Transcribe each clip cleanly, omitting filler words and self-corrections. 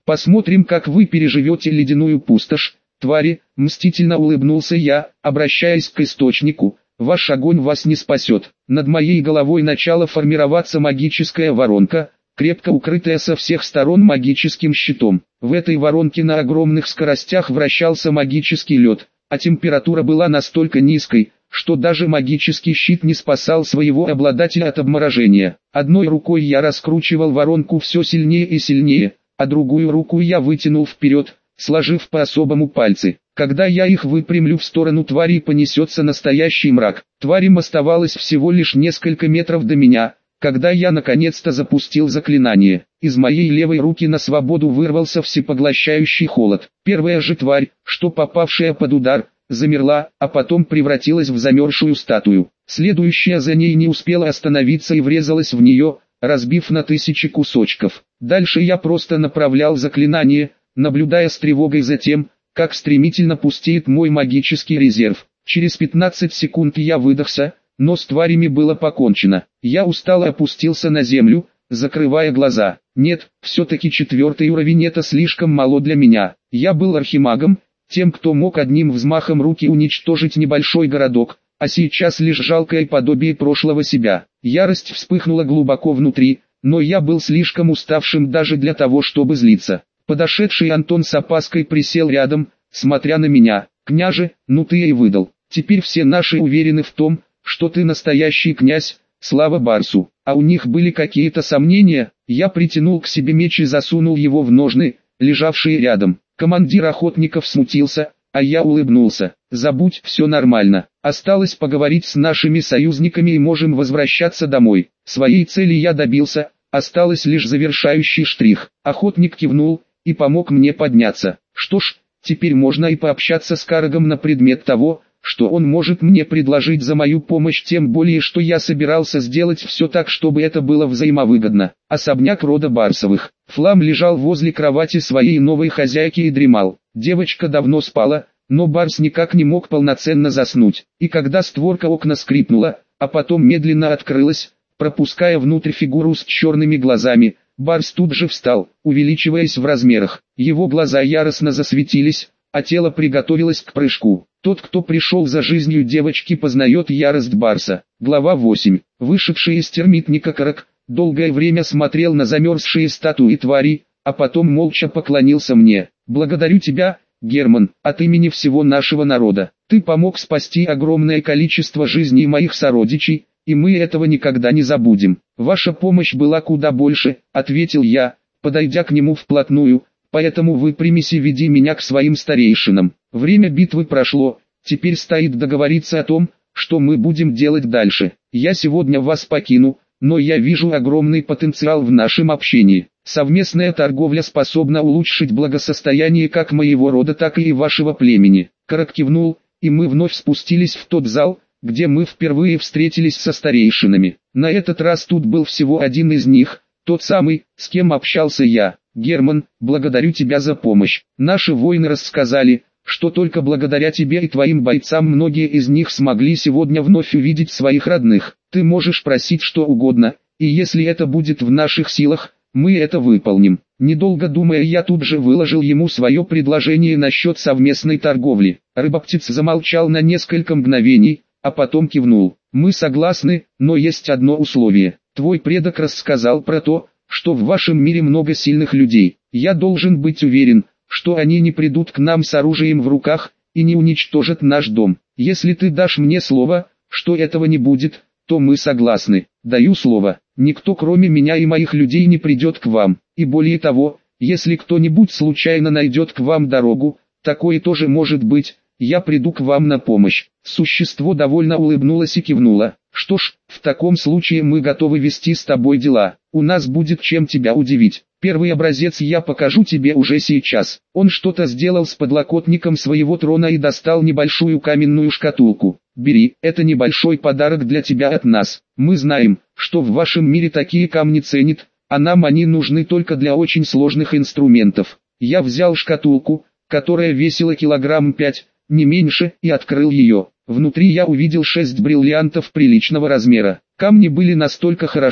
Посмотрим, как вы переживете ледяную пустошь, твари, мстительно улыбнулся я, обращаясь к источнику. Ваш огонь вас не спасет. Над моей головой начала формироваться магическая воронка, крепко укрытая со всех сторон магическим щитом. В этой воронке на огромных скоростях вращался магический лед, а температура была настолько низкой, что даже магический щит не спасал своего обладателя от обморожения. Одной рукой я раскручивал воронку все сильнее и сильнее, а другую руку я вытянул вперед, сложив по-особому пальцы. Когда я их выпрямлю в сторону твари, понесется настоящий мрак. Тварям оставалось всего лишь несколько метров до меня, когда я наконец-то запустил заклинание. Из моей левой руки на свободу вырвался всепоглощающий холод. Первая же тварь, что попавшая под удар, замерла, а потом превратилась в замерзшую статую. Следующая за ней не успела остановиться и врезалась в нее, разбив на тысячи кусочков. Дальше я просто направлял заклинание, наблюдая с тревогой за тем, как стремительно пустеет мой магический резерв. Через 15 секунд я выдохся, но с тварями было покончено. Я устало опустился на землю, закрывая глаза. Нет, все-таки 4-й уровень — это слишком мало для меня. Я был архимагом, тем, кто мог одним взмахом руки уничтожить небольшой городок, а сейчас лишь жалкое подобие прошлого себя. Ярость вспыхнула глубоко внутри, но я был слишком уставшим даже для того, чтобы злиться. Подошедший Антон с опаской присел рядом, смотря на меня. «Княже, ну ты и выдал. Теперь все наши уверены в том, что ты настоящий князь, слава Барсу». А у них были какие-то сомнения. Я притянул к себе меч и засунул его в ножны, лежавшие рядом. Командир охотников смутился, а я улыбнулся. «Забудь, все нормально. Осталось поговорить с нашими союзниками и можем возвращаться домой». Своей цели я добился, осталось лишь завершающий штрих. Охотник кивнул и помог мне подняться. Что ж, теперь можно и пообщаться с Карагом на предмет того, что он может мне предложить за мою помощь, тем более что я собирался сделать все так, чтобы это было взаимовыгодно. Особняк рода Барсовых. Флам лежал возле кровати своей новой хозяйки и дремал. Девочка давно спала, но Барс никак не мог полноценно заснуть. И когда створка окна скрипнула, а потом медленно открылась, пропуская внутрь фигуру с черными глазами, Барс тут же встал, увеличиваясь в размерах. Его глаза яростно засветились, а тело приготовилось к прыжку. Тот, кто пришел за жизнью девочки, познает ярость Барса. Глава 8. Вышедший из термитника Караг долгое время смотрел на замерзшие статуи твари, а потом молча поклонился мне. «Благодарю тебя, Герман, от имени всего нашего народа. Ты помог спасти огромное количество жизней моих сородичей, и мы этого никогда не забудем. Ваша помощь была куда больше», — ответил я, подойдя к нему вплотную. «Поэтому выпрямись и веди меня к своим старейшинам. Время битвы прошло, теперь стоит договориться о том, что мы будем делать дальше. Я сегодня вас покину, но я вижу огромный потенциал в нашем общении. Совместная торговля способна улучшить благосостояние как моего рода, так и вашего племени». Караг кивнул, и мы вновь спустились в тот зал, где мы впервые встретились со старейшинами. На этот раз тут был всего один из них, тот самый, с кем общался я. «Герман, благодарю тебя за помощь. Наши воины рассказали, что только благодаря тебе и твоим бойцам многие из них смогли сегодня вновь увидеть своих родных. Ты можешь просить что угодно, и если это будет в наших силах, мы это выполним». Недолго думая, я тут же выложил ему свое предложение насчет совместной торговли. Рыбоптиц замолчал на несколько мгновений, а потом кивнул. «Мы согласны, но есть одно условие. Твой предок рассказал про то, что в вашем мире много сильных людей. Я должен быть уверен, что они не придут к нам с оружием в руках и не уничтожат наш дом. Если ты дашь мне слово, что этого не будет, то мы согласны. Даю слово, никто кроме меня и моих людей не придет к вам. И более того, если кто-нибудь случайно найдет к вам дорогу, такое тоже может быть, я приду к вам на помощь». Существо довольно улыбнулось и кивнуло. «Что ж, в таком случае мы готовы вести с тобой дела. У нас будет чем тебя удивить. Первый образец я покажу тебе уже сейчас». Он что-то сделал с подлокотником своего трона и достал небольшую каменную шкатулку. «Бери, это небольшой подарок для тебя от нас. Мы знаем, что в вашем мире такие камни ценят, а нам они нужны только для очень сложных инструментов». Я взял шкатулку, которая весила 5 килограмм, не меньше, и открыл ее. Внутри я увидел 6 бриллиантов приличного размера. Камни были настолько хороши,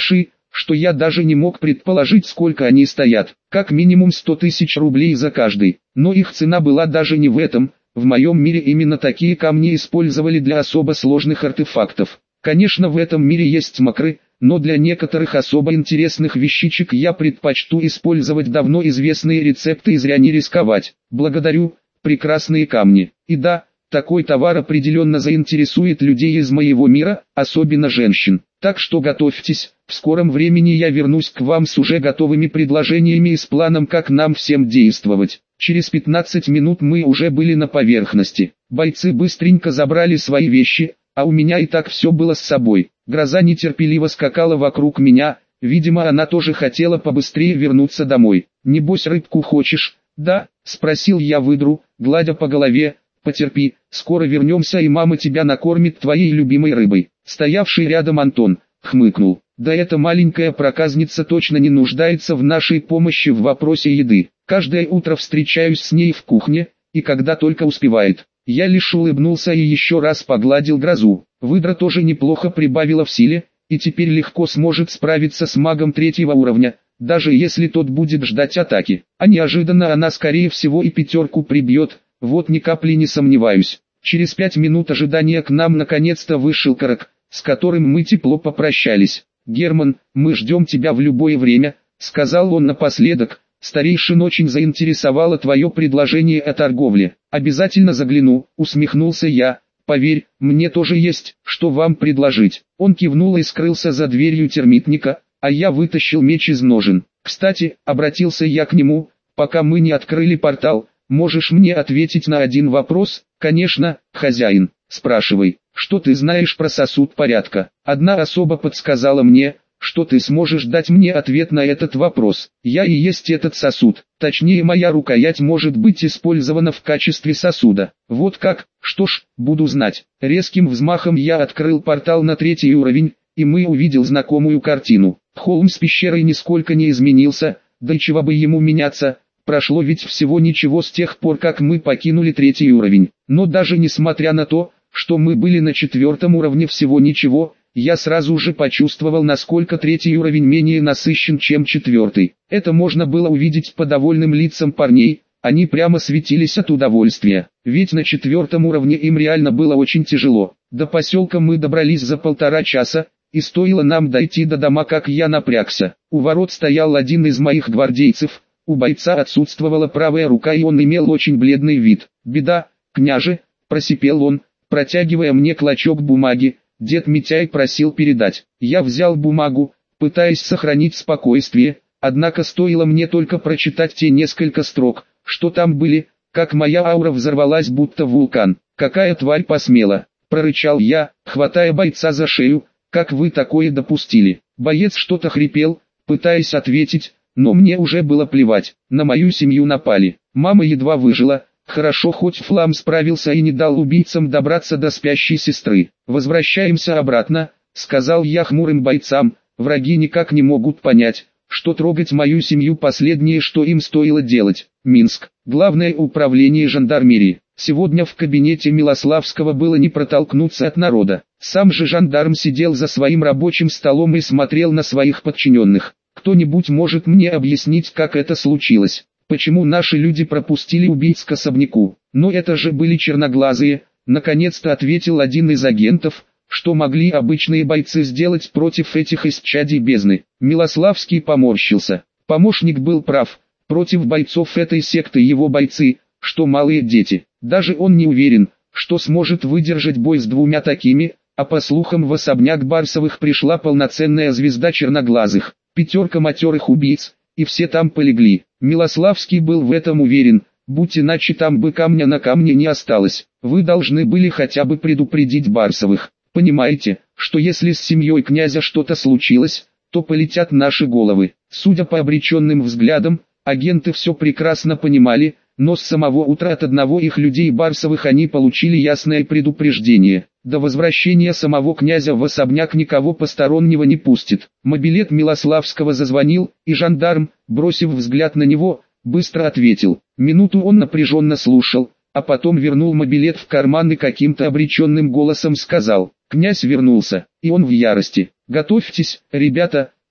что я даже не мог предположить, сколько они стоят. Как минимум 100 тысяч рублей за каждый. Но их цена была даже не в этом. В моем мире именно такие камни использовали для особо сложных артефактов. Конечно, в этом мире есть макры, но для некоторых особо интересных вещичек я предпочту использовать давно известные рецепты и зря не рисковать. Благодарю, прекрасные камни. И да, такой товар определенно заинтересует людей из моего мира, особенно женщин. Так что готовьтесь, в скором времени я вернусь к вам с уже готовыми предложениями и с планом, как нам всем действовать. Через 15 минут мы уже были на поверхности. Бойцы быстренько забрали свои вещи, а у меня и так все было с собой. Гроза нетерпеливо скакала вокруг меня, видимо она тоже хотела побыстрее вернуться домой. «Небось рыбку хочешь?» «Да», — спросил я выдру, гладя по голове. «Потерпи, скоро вернемся и мама тебя накормит твоей любимой рыбой». Стоявший рядом Антон хмыкнул. «Да эта маленькая проказница точно не нуждается в нашей помощи в вопросе еды. Каждое утро встречаюсь с ней в кухне, и когда только успевает». Я лишь улыбнулся и еще раз погладил грозу. Выдра тоже неплохо прибавила в силе, и теперь легко сможет справиться с магом 3-го уровня, даже если тот будет ждать атаки. А неожиданно она скорее всего и 5-ку прибьет, вот ни капли не сомневаюсь. Через 5 минут ожидания к нам наконец-то вышел Карак, с которым мы тепло попрощались. «Герман, мы ждем тебя в любое время», — сказал он напоследок. «Старейшин очень заинтересовало твое предложение о торговле». «Обязательно загляну», — усмехнулся я. «Поверь, мне тоже есть, что вам предложить». Он кивнул и скрылся за дверью термитника, а я вытащил меч из ножен. «Кстати», — обратился я к нему, — «пока мы не открыли портал, можешь мне ответить на один вопрос?» «Конечно, хозяин, спрашивай, что ты знаешь про сосуд порядка?» Одна особа подсказала мне, что ты сможешь дать мне ответ на этот вопрос. Я и есть этот сосуд, точнее моя рукоять может быть использована в качестве сосуда. Вот как, что ж, буду знать. Резким взмахом я открыл портал на 3-й уровень, и мы увидел знакомую картину. Холм с пещерой нисколько не изменился, да и чего бы ему меняться, прошло ведь всего ничего с тех пор, как мы покинули 3-й уровень. Но даже несмотря на то, что мы были на 4-м уровне всего ничего, я сразу же почувствовал, насколько 3-й уровень менее насыщен, чем 4-й. Это можно было увидеть по довольным лицам парней, они прямо светились от удовольствия. Ведь на 4-м уровне им реально было очень тяжело. До поселка мы добрались за 1,5 часа, и стоило нам дойти до дома, как я напрягся. У ворот стоял один из моих гвардейцев, у бойца отсутствовала правая рука и он имел очень бледный вид. «Беда, княже», — просипел он, протягивая мне клочок бумаги. Дед Митяй просил передать. Я взял бумагу, пытаясь сохранить спокойствие, однако стоило мне только прочитать те несколько строк, что там были, как моя аура взорвалась будто вулкан. «Какая тварь посмела!» — прорычал я, хватая бойца за шею. «Как вы такое допустили?» Боец что-то хрипел, пытаясь ответить, но мне уже было плевать. На мою семью напали. Мама едва выжила. Хорошо, хоть Флам справился и не дал убийцам добраться до спящей сестры. «Возвращаемся обратно», — сказал я хмурым бойцам. «Враги никак не могут понять, что трогать мою семью последнее, что им стоило делать». Минск. Главное управление жандармерии. Сегодня в кабинете Милославского было не протолкнуться от народа. Сам же жандарм сидел за своим рабочим столом и смотрел на своих подчиненных. «Кто-нибудь может мне объяснить, как это случилось? Почему наши люди пропустили убийц к особняку?» «Но это же были черноглазые», — наконец-то ответил один из агентов. «Что могли обычные бойцы сделать против этих исчадий бездны?» Милославский поморщился. Помощник был прав. Против бойцов этой секты его бойцы, что малые дети. Даже он не уверен, что сможет выдержать бой с двумя такими, а по слухам в особняк Барсовых пришла полноценная звезда черноглазых. 5 матерых убийц, и все там полегли. Милославский был в этом уверен, будь иначе там бы камня на камне не осталось. Вы должны были хотя бы предупредить Барсовых. Понимаете, что если с семьей князя что-то случилось, то полетят наши головы. Судя по обреченным взглядам, агенты все прекрасно понимали, но с самого утра от одного их людей Барсовых они получили ясное предупреждение. До возвращения самого князя в особняк никого постороннего не пустит. Мобилет Милославского зазвонил, и жандарм, бросив взгляд на него, быстро ответил. Минуту он напряженно слушал, а потом вернул мобилет в карман и каким-то обреченным голосом сказал: «Князь вернулся, и он в ярости. Готовьтесь, ребята,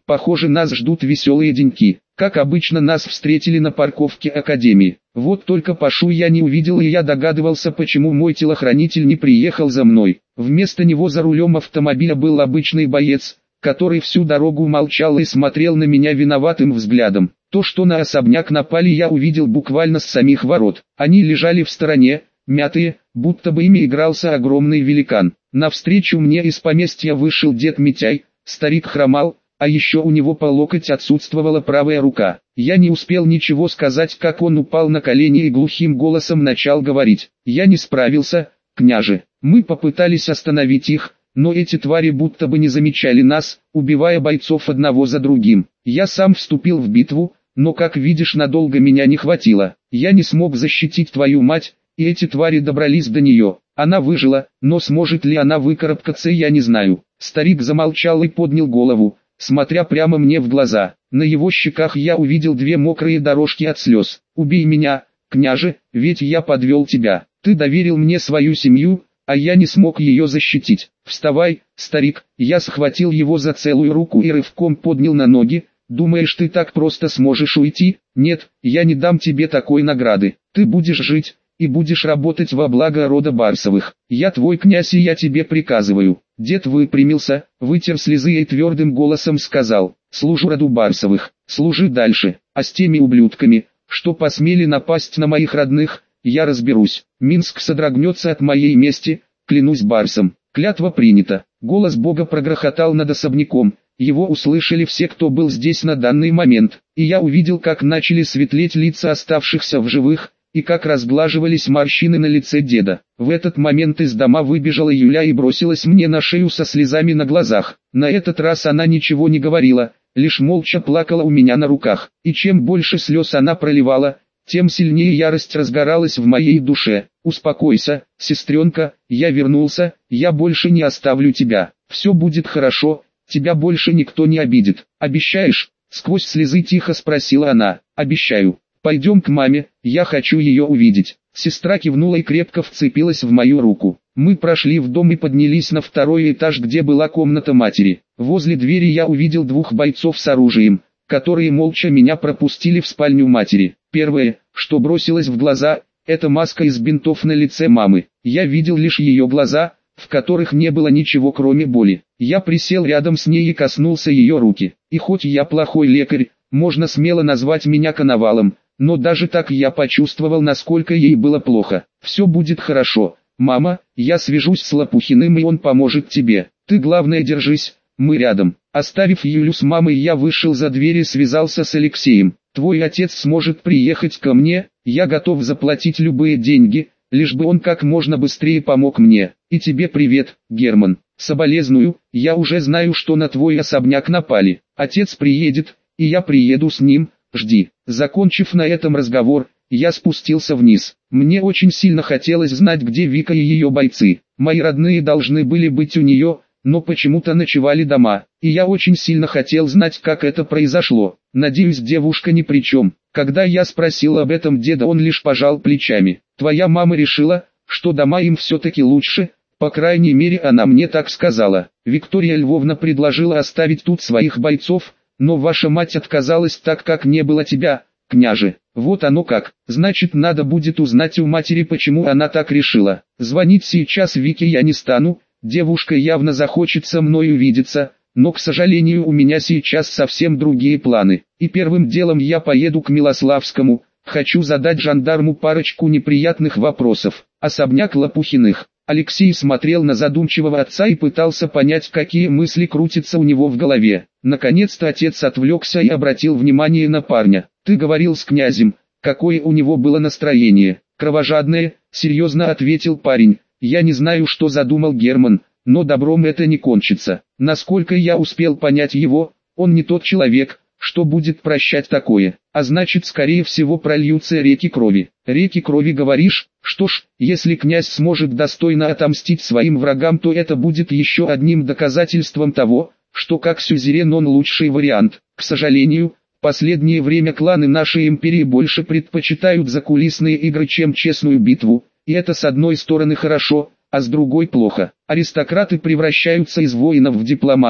Похоже, нас ждут веселые деньки. Как обычно, нас встретили на парковке Академии. Вот только Пашу я не увидел, и я догадывался, почему мой телохранитель не приехал за мной. Вместо него за рулем автомобиля был обычный боец, который всю дорогу молчал и смотрел на меня виноватым взглядом. То, что на особняк напали, я увидел буквально с самих ворот. Они лежали в стороне, мятые, будто бы ими игрался огромный великан. Навстречу мне из поместья вышел дед Митяй. Старик хромал, а еще у него по локоть отсутствовала правая рука. Я не успел ничего сказать, как он упал на колени и глухим голосом начал говорить. «Я не справился, княже. Мы попытались остановить их, но эти твари будто бы не замечали нас, убивая бойцов одного за другим. Я сам вступил в битву, но, как видишь, надолго меня не хватило. Я не смог защитить твою мать, и эти твари добрались до нее. Она выжила, но сможет ли она выкарабкаться, я не знаю». Старик замолчал и поднял голову, смотря прямо мне в глаза. На его щеках я увидел 2 мокрые дорожки от слез. «Убей меня, княже, ведь я подвел тебя. Ты доверил мне свою семью, а я не смог ее защитить. Вставай, старик». Я схватил его за целую руку и рывком поднял на ноги. «Думаешь, ты так просто сможешь уйти? Нет, я не дам тебе такой награды. Ты будешь жить и будешь работать во благо рода Барсовых. Я твой князь, и я тебе приказываю». Дед выпрямился, вытер слезы и твердым голосом сказал: «Служу роду Барсовых, служи дальше, а с теми ублюдками, что посмели напасть на моих родных, я разберусь. Минск содрогнется от моей мести, клянусь Барсом». Клятва принята. Голос Бога прогрохотал над особняком. Его услышали все, кто был здесь на данный момент, и я увидел, как начали светлеть лица оставшихся в живых, и как разглаживались морщины на лице деда. В этот момент из дома выбежала Юля и бросилась мне на шею со слезами на глазах. На этот раз она ничего не говорила, лишь молча плакала у меня на руках. И чем больше слез она проливала, тем сильнее ярость разгоралась в моей душе. «Успокойся, сестренка, я вернулся, я больше не оставлю тебя. Все будет хорошо, тебя больше никто не обидит. Обещаешь?» Сквозь слезы тихо спросила она. «Обещаю. Пойдем к маме, я хочу ее увидеть». Сестра кивнула и крепко вцепилась в мою руку. Мы прошли в дом и поднялись на 2-й этаж, где была комната матери. Возле двери я увидел 2 бойцов с оружием, которые молча меня пропустили в спальню матери. Первое, что бросилось в глаза, это маска из бинтов на лице мамы. Я видел лишь ее глаза, в которых не было ничего кроме боли. Я присел рядом с ней и коснулся ее руки. И хоть я плохой лекарь, можно смело назвать меня коновалом, но даже так я почувствовал, насколько ей было плохо. «Все будет хорошо, мама, я свяжусь с Лопухиным, и он поможет тебе. Ты главное держись, мы рядом». Оставив Юлю с мамой, я вышел за дверь и связался с Алексеем. «Твой отец сможет приехать ко мне, я готов заплатить любые деньги, лишь бы он как можно быстрее помог мне. И тебе привет, Герман. Соболезную, я уже знаю, что на твой особняк напали. Отец приедет, и я приеду с ним, жди». Закончив на этом разговор, я спустился вниз. Мне очень сильно хотелось знать, где Вика и ее бойцы. Мои родные должны были быть у нее, но почему-то ночевали дома, и я очень сильно хотел знать, как это произошло. Надеюсь, девушка ни при чем. Когда я спросил об этом деда, он лишь пожал плечами. «Твоя мама решила, что дома им все-таки лучше, по крайней мере она мне так сказала. Виктория Львовна предложила оставить тут своих бойцов, но ваша мать отказалась, так как не было тебя, княже». «Вот оно как. Значит, надо будет узнать у матери, почему она так решила. Звонить сейчас Вике я не стану, девушка явно захочет со мной увидеться, но, к сожалению, у меня сейчас совсем другие планы. И первым делом я поеду к Милославскому, хочу задать жандарму парочку неприятных вопросов. Особняк Лопухиных». Алексей смотрел на задумчивого отца и пытался понять, какие мысли крутятся у него в голове. Наконец-то отец отвлекся и обратил внимание на парня. «Ты говорил с князем, какое у него было настроение?» «Кровожадное», — серьезно ответил парень. «Я не знаю, что задумал Герман, но добром это не кончится. Насколько я успел понять его, он не тот человек, что будет прощать такое, а значит, скорее всего, прольются реки крови». «Реки крови, говоришь? Что ж, если князь сможет достойно отомстить своим врагам, то это будет еще одним доказательством того, что как сюзерен он лучший вариант. К сожалению, в последнее время кланы нашей империи больше предпочитают закулисные игры, чем честную битву, и это с одной стороны хорошо, а с другой плохо. Аристократы превращаются из воинов в дипломатов,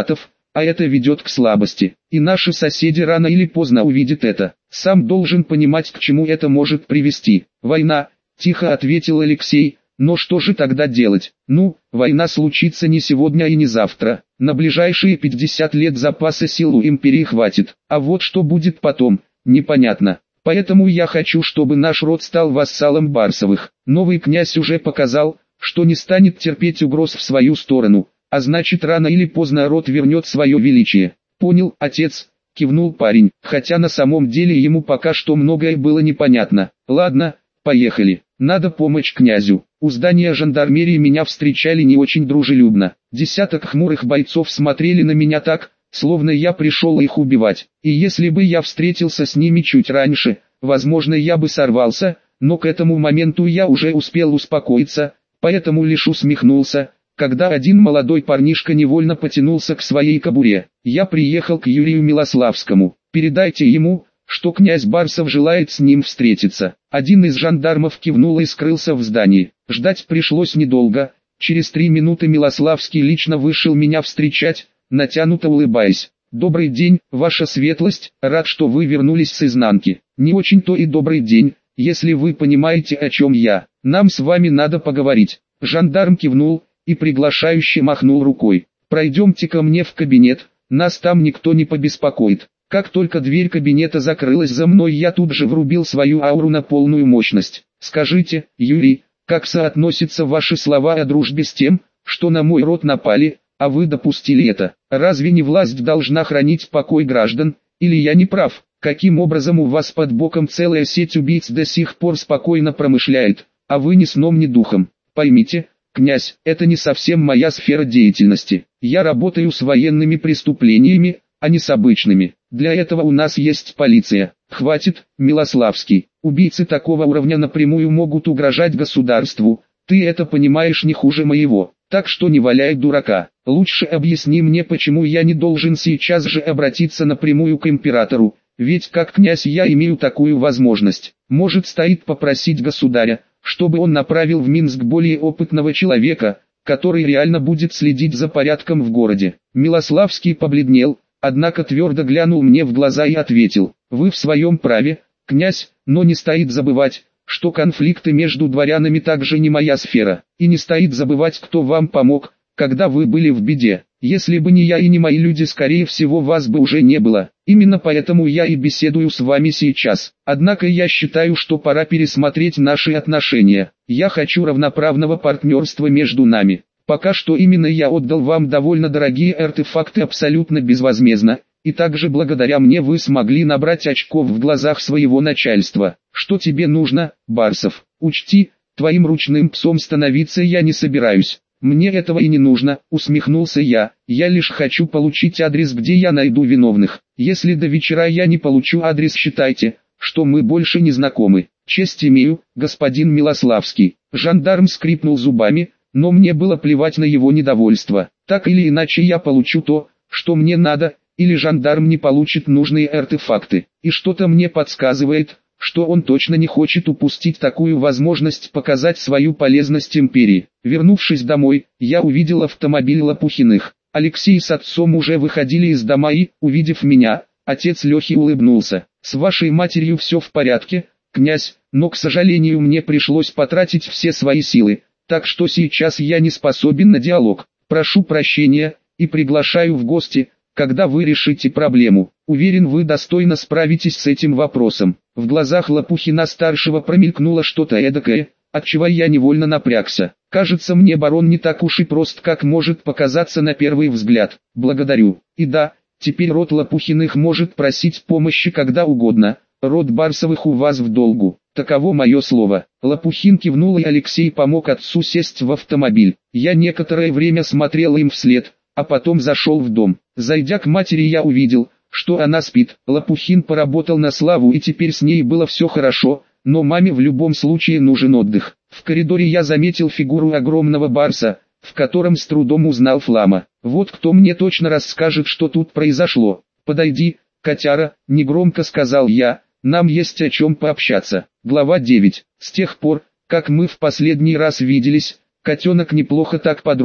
а это ведет к слабости. И наши соседи рано или поздно увидят это. Сам должен понимать, к чему это может привести. Война, тихо ответил Алексей. Но что же тогда делать? Ну, война случится не сегодня и не завтра. На ближайшие 50 лет запаса сил у империи хватит. А вот что будет потом, непонятно. Поэтому я хочу, чтобы наш род стал вассалом Барсовых. Новый князь уже показал, что не станет терпеть угроз в свою сторону. А значит, рано или поздно род вернет свое величие. Понял, отец, кивнул парень. Хотя на самом деле ему пока что многое было непонятно. Ладно, поехали. Надо помочь князю. У здания жандармерии меня встречали не очень дружелюбно. Десяток хмурых бойцов смотрели на меня так, словно я пришел их убивать. И если бы я встретился с ними чуть раньше, возможно, я бы сорвался, но к этому моменту я уже успел успокоиться, поэтому лишь усмехнулся, когда один молодой парнишка невольно потянулся к своей кобуре. Я приехал к Юрию Милославскому. Передайте ему, что князь Барсов желает с ним встретиться. Один из жандармов кивнул и скрылся в здании. Ждать пришлось недолго. Через 3 минуты Милославский лично вышел меня встречать, натянуто улыбаясь. «Добрый день, ваша светлость, рад, что вы вернулись с изнанки. Не очень-то и добрый день, если вы понимаете, о чем я. Нам с вами надо поговорить». Жандарм кивнул и приглашающе махнул рукой. «Пройдемте ко мне в кабинет, нас там никто не побеспокоит». Как только дверь кабинета закрылась за мной, я тут же врубил свою ауру на полную мощность. «Скажите, Юрий, как соотносятся ваши слова о дружбе с тем, что на мой род напали, а вы допустили это? Разве не власть должна хранить покой граждан, или я не прав? Каким образом у вас под боком целая сеть убийц до сих пор спокойно промышляет, а вы ни сном ни духом? Поймите, князь, это не совсем моя сфера деятельности. Я работаю с военными преступлениями, а не с обычными. Для этого у нас есть полиция. Хватит, Милославский. Убийцы такого уровня напрямую могут угрожать государству. Ты это понимаешь не хуже моего. Так что не валяй дурака. Лучше объясни мне, почему я не должен сейчас же обратиться напрямую к императору. Ведь как князь я имею такую возможность. Может, стоит попросить государя, чтобы он направил в Минск более опытного человека, который реально будет следить за порядком в городе. Милославский побледнел, однако твердо глянул мне в глаза и ответил: «Вы в своем праве, князь, но не стоит забывать, что конфликты между дворянами также не моя сфера, и не стоит забывать, кто вам помог, когда вы были в беде. Если бы не я и не мои люди, скорее всего, вас бы уже не было. Именно поэтому я и беседую с вами сейчас. Однако я считаю, что пора пересмотреть наши отношения. Я хочу равноправного партнерства между нами. Пока что именно я отдал вам довольно дорогие артефакты абсолютно безвозмездно, и также благодаря мне вы смогли набрать очков в глазах своего начальства. Что тебе нужно, Барсов? Учти, твоим ручным псом становиться я не собираюсь». «Мне этого и не нужно», — усмехнулся я лишь хочу получить адрес, где я найду виновных. Если до вечера я не получу адрес, считайте, что мы больше не знакомы. Честь имею, господин Милославский». Жандарм скрипнул зубами, но мне было плевать на его недовольство. Так или иначе я получу то, что мне надо, или жандарм не получит нужные артефакты. И что-то мне подсказывает, что он точно не хочет упустить такую возможность показать свою полезность империи. Вернувшись домой, я увидел автомобиль Лопухиных. Алексей с отцом уже выходили из дома и, увидев меня, отец Лехи улыбнулся. «С вашей матерью все в порядке, князь, но, к сожалению, мне пришлось потратить все свои силы, так что сейчас я не способен на диалог. Прошу прощения, и приглашаю в гости, когда вы решите проблему. Уверен, вы достойно справитесь с этим вопросом». В глазах Лопухина-старшего промелькнуло что-то эдакое, отчего я невольно напрягся. Кажется, мне барон не так уж и прост, как может показаться на первый взгляд. «Благодарю. И да, теперь род Лопухиных может просить помощи когда угодно. Род Барсовых у вас в долгу. Таково мое слово». Лопухин кивнул, и Алексей помог отцу сесть в автомобиль. Я некоторое время смотрел им вслед, а потом зашел в дом. Зайдя к матери, я увидел, что она спит. Лопухин поработал на славу, и теперь с ней было все хорошо, но маме в любом случае нужен отдых. В коридоре я заметил фигуру огромного барса, в котором с трудом узнал Флама. «Вот кто мне точно расскажет, что тут произошло. Подойди, котяра», — негромко сказал я, — «нам есть о чем пообщаться». Глава 9. С тех пор, как мы в последний раз виделись, котенок неплохо так подрос,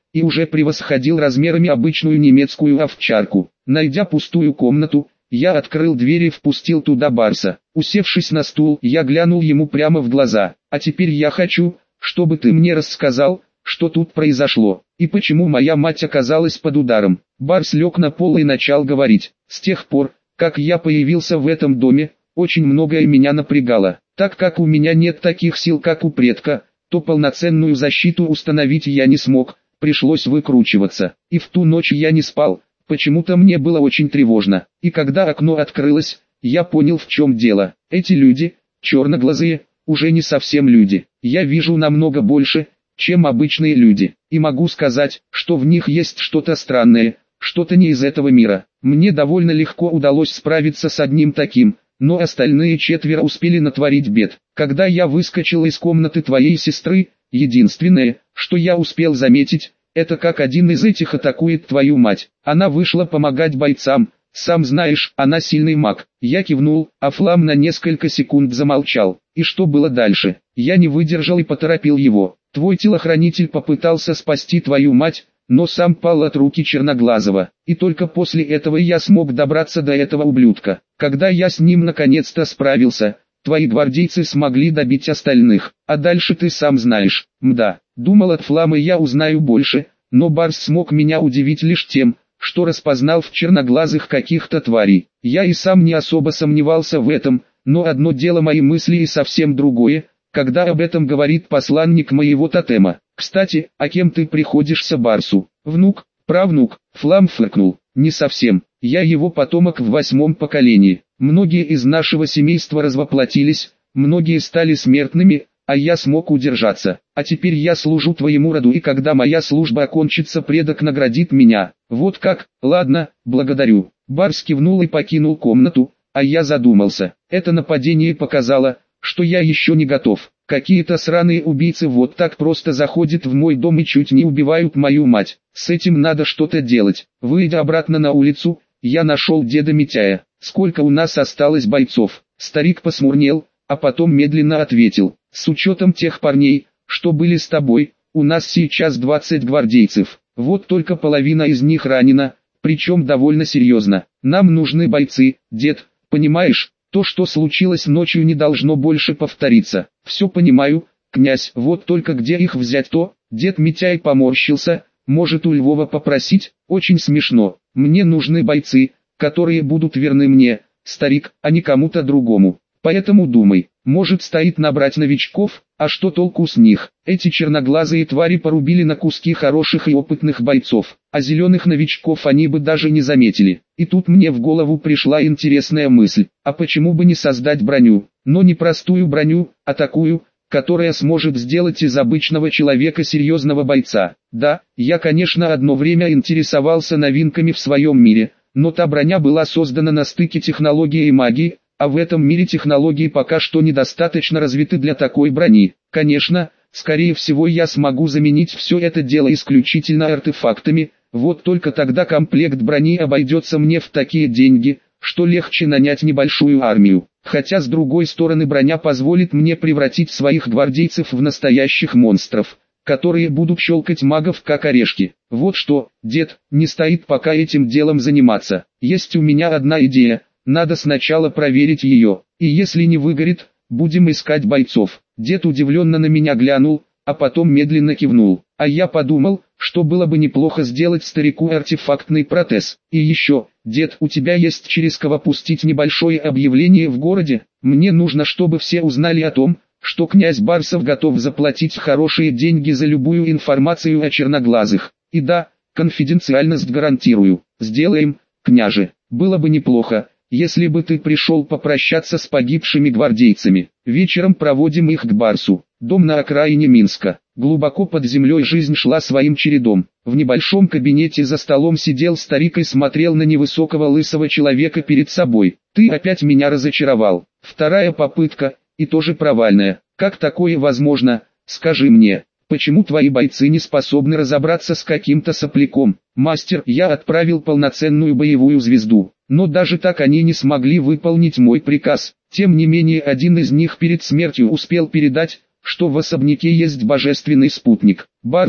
и уже превосходил размерами обычную немецкую овчарку. Найдя пустую комнату, я открыл дверь и впустил туда барса. Усевшись на стул, я глянул ему прямо в глаза. «А теперь я хочу, чтобы ты мне рассказал, что тут произошло, и почему моя мать оказалась под ударом». Барс лег на пол и начал говорить. «С тех пор, как я появился в этом доме, очень многое меня напрягало. Так как у меня нет таких сил, как у предка, то полноценную защиту установить я не смог, пришлось выкручиваться. И в ту ночь я не спал. Почему-то мне было очень тревожно, и когда окно открылось, я понял, в чем дело. Эти люди, черноглазые, уже не совсем люди. Я вижу намного больше, чем обычные люди, и могу сказать, что в них есть что-то странное, что-то не из этого мира. Мне довольно легко удалось справиться с одним таким, но остальные 4 успели натворить бед. Когда я выскочил из комнаты твоей сестры, единственное, что я успел заметить, это как один из этих атакует твою мать. Она вышла помогать бойцам, сам знаешь, она сильный маг». Я кивнул, а Флам на несколько секунд замолчал. «И что было дальше?» Я не выдержал и поторопил его. «Твой телохранитель попытался спасти твою мать, но сам пал от руки Черноглазого, и только после этого я смог добраться до этого ублюдка. Когда я с ним наконец-то справился, твои гвардейцы смогли добить остальных, а дальше ты сам знаешь». Мда, думал, от Фламы я узнаю больше, но Барс смог меня удивить лишь тем, что распознал в черноглазых каких-то тварей. Я и сам не особо сомневался в этом, но одно дело мои мысли и совсем другое, когда об этом говорит посланник моего тотема. «Кстати, а кем ты приходишься Барсу? Внук? Правнук?» Флам фыркнул. «Не совсем. Я его потомок в 8-м поколении. Многие из нашего семейства развоплотились, многие стали смертными, а я смог удержаться. А теперь я служу твоему роду, и когда моя служба окончится, предок наградит меня». «Вот как? Ладно, благодарю». Барс кивнул и покинул комнату, а я задумался. Это нападение показало, что я еще не готов. Какие-то сраные убийцы вот так просто заходят в мой дом и чуть не убивают мою мать. С этим надо что-то делать. Выйдя обратно на улицу, я нашел деда Митяя. «Сколько у нас осталось бойцов?» Старик посмурнел, а потом медленно ответил. «С учетом тех парней, что были с тобой, у нас сейчас 20 гвардейцев. Вот только половина из них ранена, причем довольно серьезно. Нам нужны бойцы, дед, понимаешь? То, что случилось ночью, не должно больше повториться». «Все понимаю, князь, вот только где их взять-то?» Дед Митяй поморщился. «Может, у Львова попросить? Очень смешно. Мне нужны бойцы, которые будут верны мне, старик, а не кому-то другому. Поэтому думай, может, стоит набрать новичков, а что толку с них? Эти черноглазые твари порубили на куски хороших и опытных бойцов, а зеленых новичков они бы даже не заметили». И тут мне в голову пришла интересная мысль: а почему бы не создать броню? Но не простую броню, а такую, которая сможет сделать из обычного человека серьезного бойца. Да, я, конечно, одно время интересовался новинками в своем мире, но та броня была создана на стыке технологии и магии, а в этом мире технологии пока что недостаточно развиты для такой брони. Конечно, скорее всего я смогу заменить все это дело исключительно артефактами, вот только тогда комплект брони обойдется мне в такие деньги, что легче нанять небольшую армию. Хотя с другой стороны, броня позволит мне превратить своих гвардейцев в настоящих монстров, которые будут щелкать магов как орешки. Вот что, дед, не стоит пока этим делом заниматься. Есть у меня одна идея. Надо сначала проверить ее, и если не выгорит, будем искать бойцов». Дед удивленно на меня глянул, а потом медленно кивнул. А я подумал, что было бы неплохо сделать старику артефактный протез. «И еще, дед, у тебя есть через кого пустить небольшое объявление в городе? Мне нужно, чтобы все узнали о том, что князь Барсов готов заплатить хорошие деньги за любую информацию о черноглазых. И да, конфиденциальность гарантирую». «Сделаем, княже. Было бы неплохо, если бы ты пришел попрощаться с погибшими гвардейцами. Вечером проводим их к Барсу». Дом на окраине Минска. Глубоко под землей жизнь шла своим чередом. В небольшом кабинете за столом сидел старик и смотрел на невысокого лысого человека перед собой. «Ты опять меня разочаровал. Вторая попытка, и тоже провальная. Как такое возможно? Скажи мне, почему твои бойцы не способны разобраться с каким-то сопляком?» «Мастер, я отправил полноценную боевую звезду, но даже так они не смогли выполнить мой приказ. Тем не менее, один из них перед смертью успел передать, что в особняке есть божественный спутник. Барс,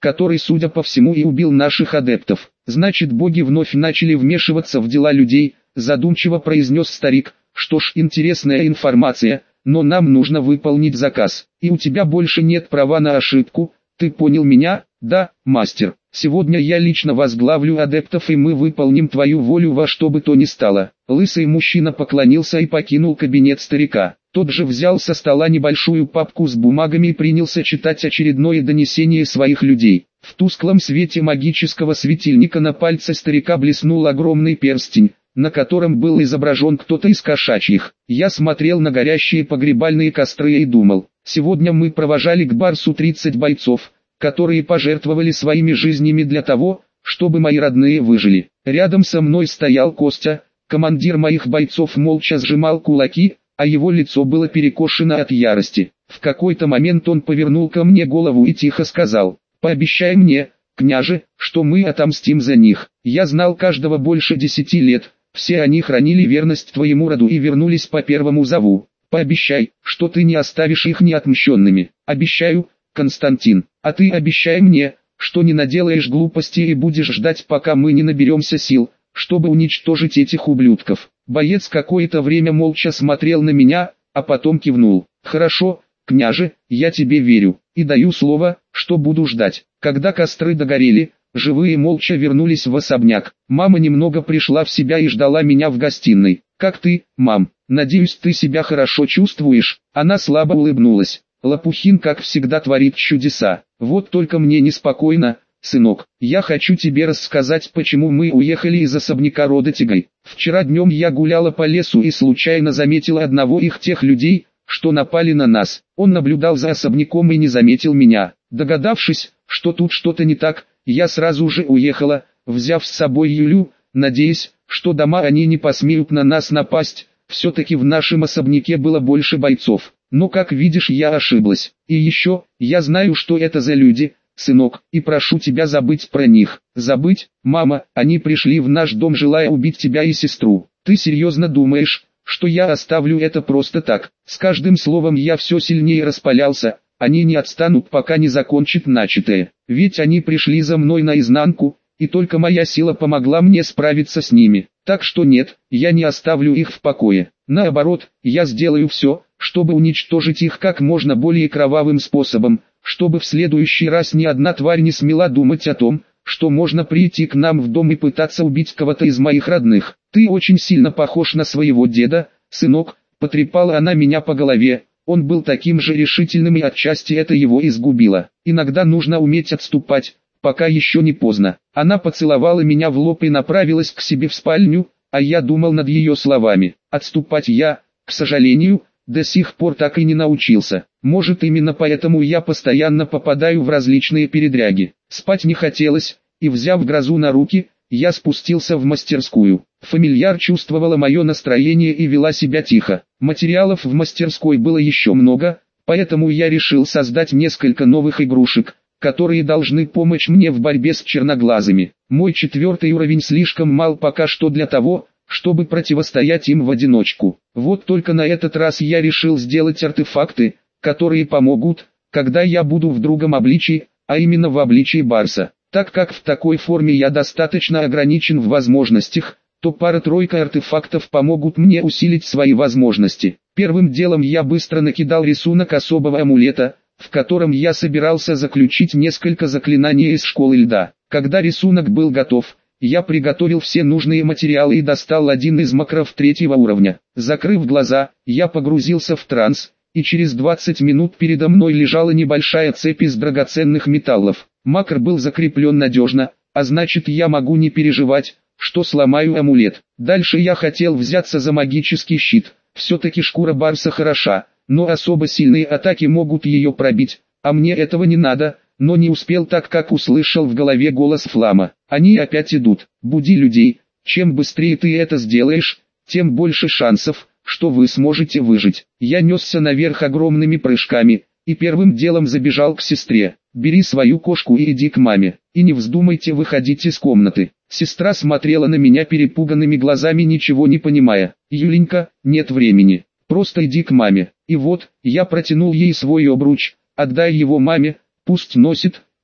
который, судя по всему, и убил наших адептов. Значит, боги вновь начали вмешиваться в дела людей, задумчиво произнес старик. Что ж, интересная информация, но нам нужно выполнить заказ. И у тебя больше нет права на ошибку, ты понял меня? Да, мастер. Сегодня я лично возглавлю адептов, и мы выполним твою волю во что бы то ни стало. Лысый мужчина поклонился и покинул кабинет старика. Тот же взял со стола небольшую папку с бумагами и принялся читать очередное донесение своих людей. В тусклом свете магического светильника на пальце старика блеснул огромный перстень, на котором был изображен кто-то из кошачьих. Я смотрел на горящие погребальные костры и думал, сегодня мы провожали к Барсу 30 бойцов, которые пожертвовали своими жизнями для того, чтобы мои родные выжили. Рядом со мной стоял Костя, командир моих бойцов молча сжимал кулаки, а его лицо было перекошено от ярости. В какой-то момент он повернул ко мне голову и тихо сказал: «Пообещай мне, княже, что мы отомстим за них». Я знал каждого больше 10 лет, все они хранили верность твоему роду и вернулись по первому зову. Пообещай, что ты не оставишь их неотмщенными. Обещаю, Константин. А ты обещай мне, что не наделаешь глупости и будешь ждать, пока мы не наберемся сил, чтобы уничтожить этих ублюдков. Боец какое-то время молча смотрел на меня, а потом кивнул. Хорошо, княже, я тебе верю, и даю слово, что буду ждать. Когда костры догорели, живые молча вернулись в особняк. Мама немного пришла в себя и ждала меня в гостиной. «Как ты, мам? Надеюсь, ты себя хорошо чувствуешь?» Она слабо улыбнулась. «Лопухин, как всегда, творит чудеса. Вот только мне неспокойно, сынок. Я хочу тебе рассказать, почему мы уехали из особняка рода Тигай. Вчера днем я гуляла по лесу и случайно заметила одного из тех людей, что напали на нас. Он наблюдал за особняком и не заметил меня. Догадавшись, что тут что-то не так, я сразу же уехала, взяв с собой Юлю, надеясь, что дома они не посмеют на нас напасть. Все-таки в нашем особняке было больше бойцов. Но, как видишь, я ошиблась. И еще, я знаю, что это за люди, сынок, и прошу тебя забыть про них». «Забыть, мама? Они пришли в наш дом, желая убить тебя и сестру. Ты серьезно думаешь, что я оставлю это просто так?» С каждым словом я все сильнее распалялся. Они не отстанут, пока не закончат начатое. Ведь они пришли за мной наизнанку, и только моя сила помогла мне справиться с ними. Так что нет, я не оставлю их в покое. Наоборот, я сделаю все, чтобы уничтожить их как можно более кровавым способом, чтобы в следующий раз ни одна тварь не смела думать о том, что можно прийти к нам в дом и пытаться убить кого-то из моих родных. «Ты очень сильно похож на своего деда, сынок», — потрепала она меня по голове. Он был таким же решительным, и отчасти это его изгубило. «Иногда нужно уметь отступать, пока еще не поздно». Она поцеловала меня в лоб и направилась к себе в спальню, а я думал над ее словами. Отступать я, к сожалению, до сих пор так и не научился. Может, именно поэтому я постоянно попадаю в различные передряги. Спать не хотелось, и взяв грозу на руки, я спустился в мастерскую. Фамильяр чувствовала мое настроение и вела себя тихо. Материалов в мастерской было еще много, поэтому я решил создать несколько новых игрушек, которые должны помочь мне в борьбе с черноглазыми. Мой 4-й уровень слишком мал пока что для того, чтобы противостоять им в одиночку. Вот только на этот раз я решил сделать артефакты, которые помогут, когда я буду в другом обличии, а именно в обличии Барса. Так как в такой форме я достаточно ограничен в возможностях, то пара-тройка артефактов помогут мне усилить свои возможности. Первым делом я быстро накидал рисунок особого амулета, в котором я собирался заключить несколько заклинаний из школы льда. Когда рисунок был готов, я приготовил все нужные материалы и достал один из макров 3-го уровня. Закрыв глаза, я погрузился в транс, и через 20 минут передо мной лежала небольшая цепь из драгоценных металлов. Макр был закреплен надежно, а значит, я могу не переживать, что сломаю амулет. Дальше я хотел взяться за магический щит. Все-таки шкура Барса хороша, но особо сильные атаки могут ее пробить, а мне этого не надо. Но не успел, так как услышал в голове голос Флама. «Они опять идут. Буди людей. Чем быстрее ты это сделаешь, тем больше шансов, что вы сможете выжить». Я несся наверх огромными прыжками, и первым делом забежал к сестре. «Бери свою кошку и иди к маме, и не вздумайте выходить из комнаты». Сестра смотрела на меня перепуганными глазами, ничего не понимая. «Юленька, нет времени. Просто иди к маме». И вот, я протянул ей свой обруч. «Отдай его маме. Пусть носит,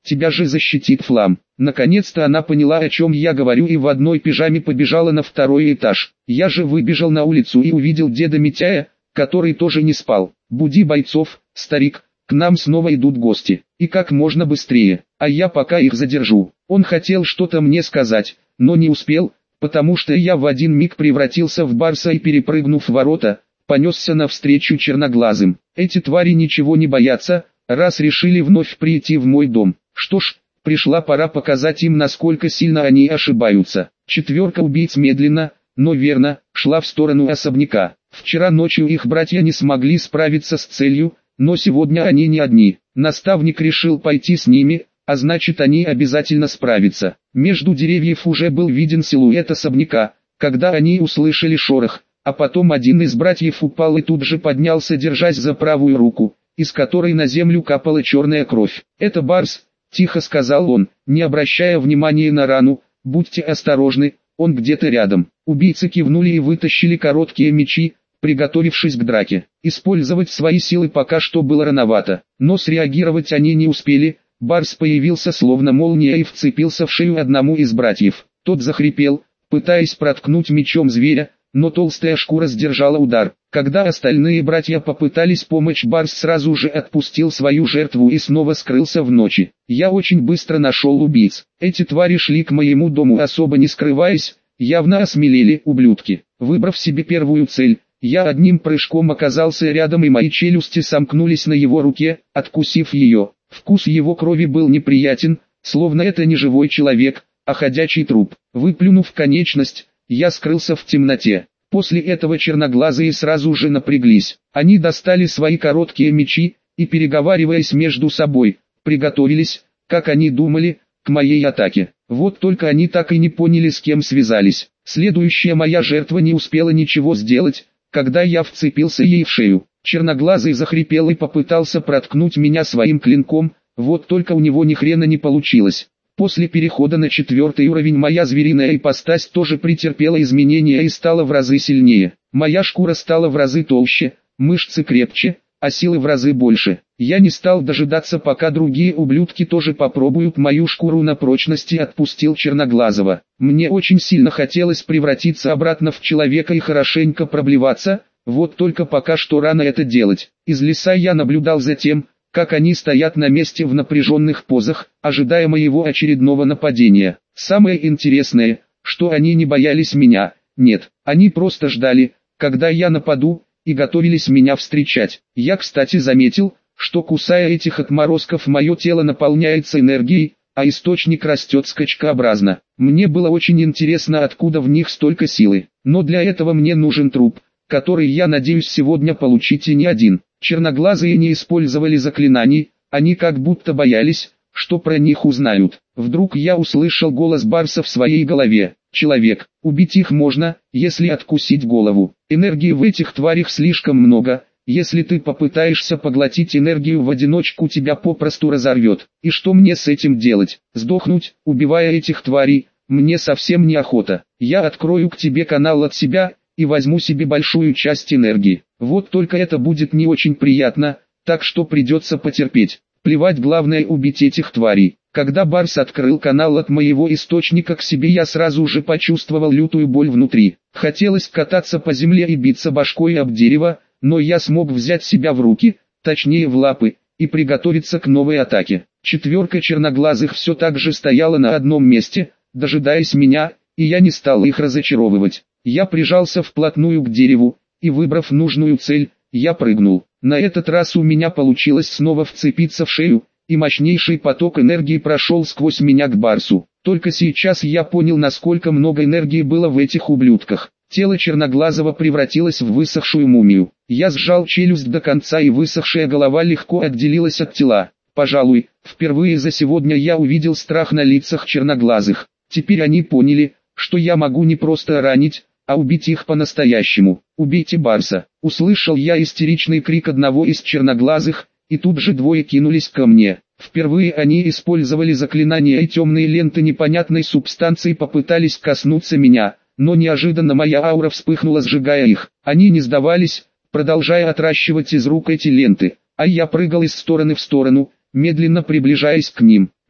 тебя же защитит Флам. Наконец-то она поняла, о чем я говорю, и в одной пижаме побежала на второй этаж. Я же выбежал на улицу и увидел деда Митяя, который тоже не спал. «Буди бойцов, старик, к нам снова идут гости, и как можно быстрее, а я пока их задержу». Он хотел что-то мне сказать, но не успел, потому что я в один миг превратился в барса и, перепрыгнув ворота, понесся навстречу черноглазым. Эти твари ничего не боятся, раз решили вновь прийти в мой дом. Что ж, пришла пора показать им, насколько сильно они ошибаются. Четверка убийц медленно, но верно, шла в сторону особняка. Вчера ночью их братья не смогли справиться с целью, но сегодня они не одни. Наставник решил пойти с ними, а значит, они обязательно справятся. Между деревьев уже был виден силуэт особняка, когда они услышали шорох, а потом один из братьев упал и тут же поднялся, держась за правую руку, из которой на землю капала черная кровь. «Это Барс», — тихо сказал он, не обращая внимания на рану, «будьте осторожны, он где-то рядом». Убийцы кивнули и вытащили короткие мечи, приготовившись к драке. Использовать свои силы пока что было рановато, но среагировать они не успели. Барс появился словно молния и вцепился в шею одному из братьев. Тот захрипел, пытаясь проткнуть мечом зверя, но толстая шкура сдержала удар. Когда остальные братья попытались помочь, Барс сразу же отпустил свою жертву и снова скрылся в ночи. Я очень быстро нашел убийц. Эти твари шли к моему дому особо не скрываясь, явно осмелели ублюдки. Выбрав себе первую цель, я одним прыжком оказался рядом, и мои челюсти сомкнулись на его руке, откусив ее. Вкус его крови был неприятен, словно это не живой человек, а ходячий труп. Выплюнув конечность, я скрылся в темноте. После этого черноглазые сразу же напряглись. Они достали свои короткие мечи и, переговариваясь между собой, приготовились, как они думали, к моей атаке. Вот только они так и не поняли, с кем связались. Следующая моя жертва не успела ничего сделать, когда я вцепился ей в шею. Черноглазый захрипел и попытался проткнуть меня своим клинком, вот только у него ни хрена не получилось. После перехода на 4-й уровень моя звериная ипостась тоже претерпела изменения и стала в разы сильнее. Моя шкура стала в разы толще, мышцы крепче, а силы в разы больше. Я не стал дожидаться, пока другие ублюдки тоже попробуют мою шкуру на прочность, и отпустил Черноглазого. Мне очень сильно хотелось превратиться обратно в человека и хорошенько проблеваться, вот только пока что рано это делать. Из леса я наблюдал за тем, как они стоят на месте в напряженных позах, ожидая моего очередного нападения. Самое интересное, что они не боялись меня, нет, они просто ждали, когда я нападу, и готовились меня встречать. Я, кстати, заметил, что, кусая этих отморозков, мое тело наполняется энергией, а источник растет скачкообразно. Мне было очень интересно, откуда в них столько силы, но для этого мне нужен труп, который я надеюсь сегодня получить, и не один. Черноглазые не использовали заклинаний, они как будто боялись, что про них узнают. Вдруг я услышал голос Барса в своей голове. «Человек, убить их можно, если откусить голову. Энергии в этих тварях слишком много, если ты попытаешься поглотить энергию в одиночку, тебя попросту разорвет. И что мне с этим делать? Сдохнуть, убивая этих тварей? Мне совсем неохота. Я открою к тебе канал от себя и возьму себе большую часть энергии. Вот только это будет не очень приятно, так что придется потерпеть. Плевать, главное убить этих тварей». Когда Барс открыл канал от моего источника к себе, я сразу же почувствовал лютую боль внутри. Хотелось кататься по земле и биться башкой об дерево, но я смог взять себя в руки, точнее в лапы, и приготовиться к новой атаке. Четверка черноглазых все так же стояла на одном месте, дожидаясь меня, и я не стал их разочаровывать. Я прижался вплотную к дереву, и, выбрав нужную цель, я прыгнул. На этот раз у меня получилось снова вцепиться в шею, и мощнейший поток энергии прошел сквозь меня к Барсу. Только сейчас я понял, насколько много энергии было в этих ублюдках. Тело Черноглазого превратилось в высохшую мумию. Я сжал челюсть до конца, и высохшая голова легко отделилась от тела. Пожалуй, впервые за сегодня я увидел страх на лицах черноглазых. Теперь они поняли, что я могу не просто ранить, а убить их по-настоящему. «Убейте Барса!» Услышал я истеричный крик одного из черноглазых, и тут же двое кинулись ко мне. Впервые они использовали заклинания, и темные ленты непонятной субстанции попытались коснуться меня, но неожиданно моя аура вспыхнула, сжигая их. Они не сдавались, продолжая отращивать из рук эти ленты, а я прыгал из стороны в сторону, медленно приближаясь к ним.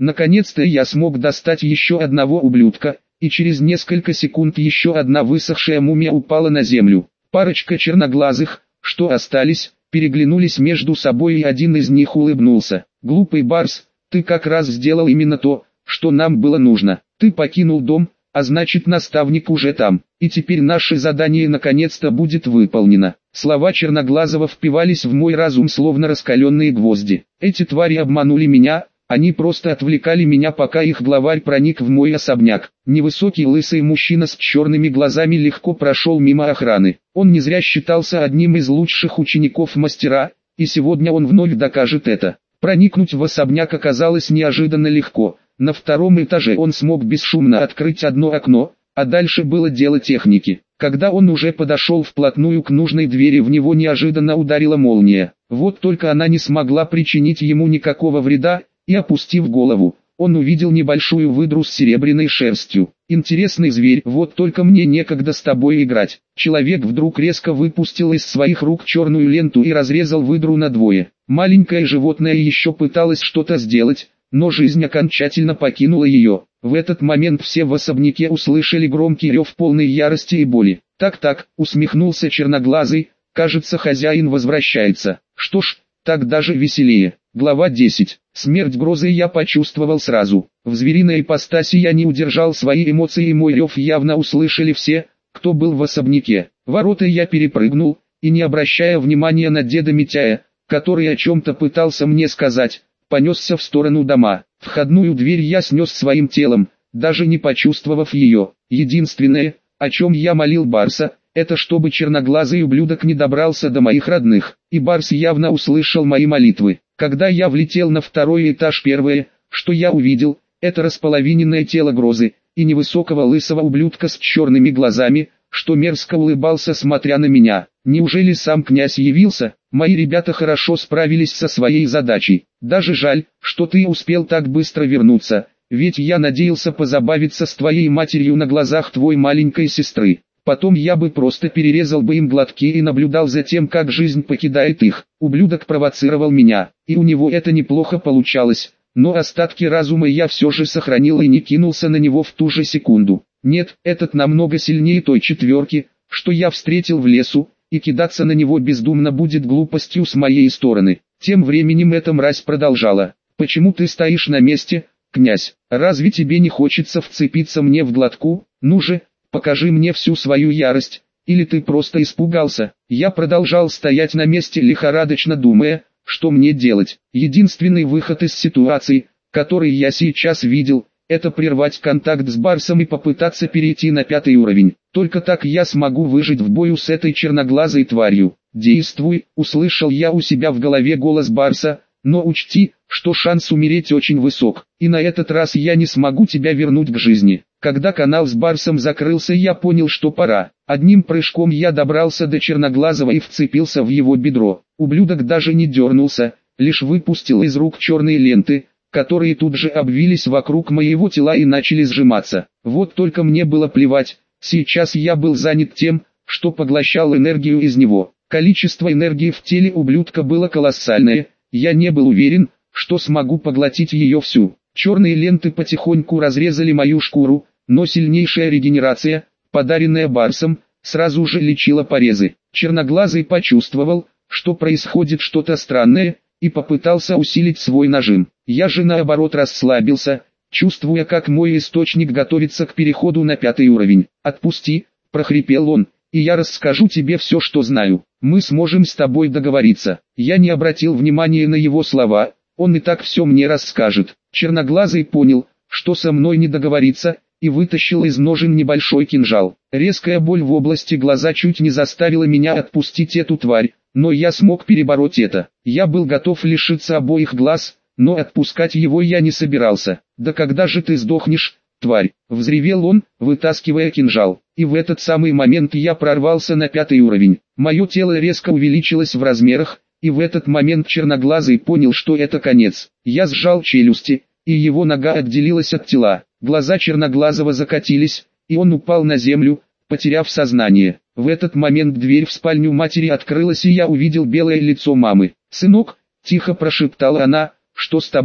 Наконец-то я смог достать еще одного ублюдка, и через несколько секунд еще одна высохшая мумия упала на землю. Парочка черноглазых, что остались, переглянулись между собой, и один из них улыбнулся. «Глупый барс, ты как раз сделал именно то, что нам было нужно. Ты покинул дом, а значит наставник уже там, и теперь наше задание наконец-то будет выполнено». Слова Черноглазого впивались в мой разум словно раскаленные гвозди. Эти твари обманули меня. Они просто отвлекали меня, пока их главарь проник в мой особняк. Невысокий лысый мужчина с черными глазами легко прошел мимо охраны. Он не зря считался одним из лучших учеников мастера, и сегодня он вновь докажет это. Проникнуть в особняк оказалось неожиданно легко. На втором этаже он смог бесшумно открыть одно окно, а дальше было дело техники. Когда он уже подошел вплотную к нужной двери, в него неожиданно ударила молния. Вот только она не смогла причинить ему никакого вреда, и опустив голову, он увидел небольшую выдру с серебряной шерстью. «Интересный зверь, вот только мне некогда с тобой играть». Человек вдруг резко выпустил из своих рук черную ленту и разрезал выдру надвое. Маленькое животное еще пыталось что-то сделать, но жизнь окончательно покинула ее. В этот момент все в особняке услышали громкий рев полной ярости и боли. «Так-так», усмехнулся Черноглазый, «кажется, хозяин возвращается. Что ж, так даже веселее». Глава 10. Смерть Грозы я почувствовал сразу. В звериной ипостаси я не удержал свои эмоции, и мой рев явно услышали все, кто был в особняке. Ворота я перепрыгнул, и не обращая внимания на деда Митяя, который о чем-то пытался мне сказать, понесся в сторону дома. Входную дверь я снес своим телом, даже не почувствовав ее. Единственное, о чем я молил Барса, это чтобы черноглазый ублюдок не добрался до моих родных, и Барс явно услышал мои молитвы. Когда я влетел на второй этаж, первое, что я увидел, это располовиненное тело Грозы, и невысокого лысого ублюдка с черными глазами, что мерзко улыбался, смотря на меня. Неужели сам князь явился? Мои ребята хорошо справились со своей задачей. Даже жаль, что ты успел так быстро вернуться, ведь я надеялся позабавиться с твоей матерью на глазах твоей маленькой сестры. Потом я бы просто перерезал бы им глотки и наблюдал за тем, как жизнь покидает их. Ублюдок провоцировал меня, и у него это неплохо получалось, но остатки разума я все же сохранил и не кинулся на него в ту же секунду. Нет, этот намного сильнее той четверки, что я встретил в лесу, и кидаться на него бездумно будет глупостью с моей стороны. Тем временем эта мразь продолжала. «Почему ты стоишь на месте, князь? Разве тебе не хочется вцепиться мне в глотку? Ну же, покажи мне всю свою ярость, или ты просто испугался?» Я продолжал стоять на месте, лихорадочно думая, что мне делать. Единственный выход из ситуации, который я сейчас видел, это прервать контакт с Барсом и попытаться перейти на 5-й уровень. Только так я смогу выжить в бою с этой черноглазой тварью. «Действуй», услышал я у себя в голове голос Барса, «но учти, что шанс умереть очень высок, и на этот раз я не смогу тебя вернуть к жизни». Когда канал с Барсом закрылся, я понял, что пора. Одним прыжком я добрался до Черноглазого и вцепился в его бедро. Ублюдок даже не дернулся, лишь выпустил из рук черные ленты, которые тут же обвились вокруг моего тела и начали сжиматься. Вот только мне было плевать, сейчас я был занят тем, что поглощал энергию из него. Количество энергии в теле ублюдка было колоссальное, я не был уверен, что смогу поглотить ее всю. Черные ленты потихоньку разрезали мою шкуру, но сильнейшая регенерация, подаренная Барсом, сразу же лечила порезы. Черноглазый почувствовал, что происходит что-то странное, и попытался усилить свой нажим. Я же наоборот расслабился, чувствуя, как мой источник готовится к переходу на 5-й уровень. «Отпусти», прохрипел он, «и я расскажу тебе все, что знаю. Мы сможем с тобой договориться». Я не обратил внимания на его слова, он и так все мне расскажет. Черноглазый понял, что со мной не договориться, и вытащил из ножен небольшой кинжал. Резкая боль в области глаза чуть не заставила меня отпустить эту тварь, но я смог перебороть это. Я был готов лишиться обоих глаз, но отпускать его я не собирался. «Да когда же ты сдохнешь, тварь?» — взревел он, вытаскивая кинжал. И в этот самый момент я прорвался на 5-й уровень. Мое тело резко увеличилось в размерах, и в этот момент Черноглазый понял, что это конец. Я сжал челюсти, и его нога отделилась от тела. Глаза Черноглазого закатились, и он упал на землю, потеряв сознание. В этот момент дверь в спальню матери открылась, и я увидел белое лицо мамы. «Сынок», — тихо прошептала она, — «что с тобой?»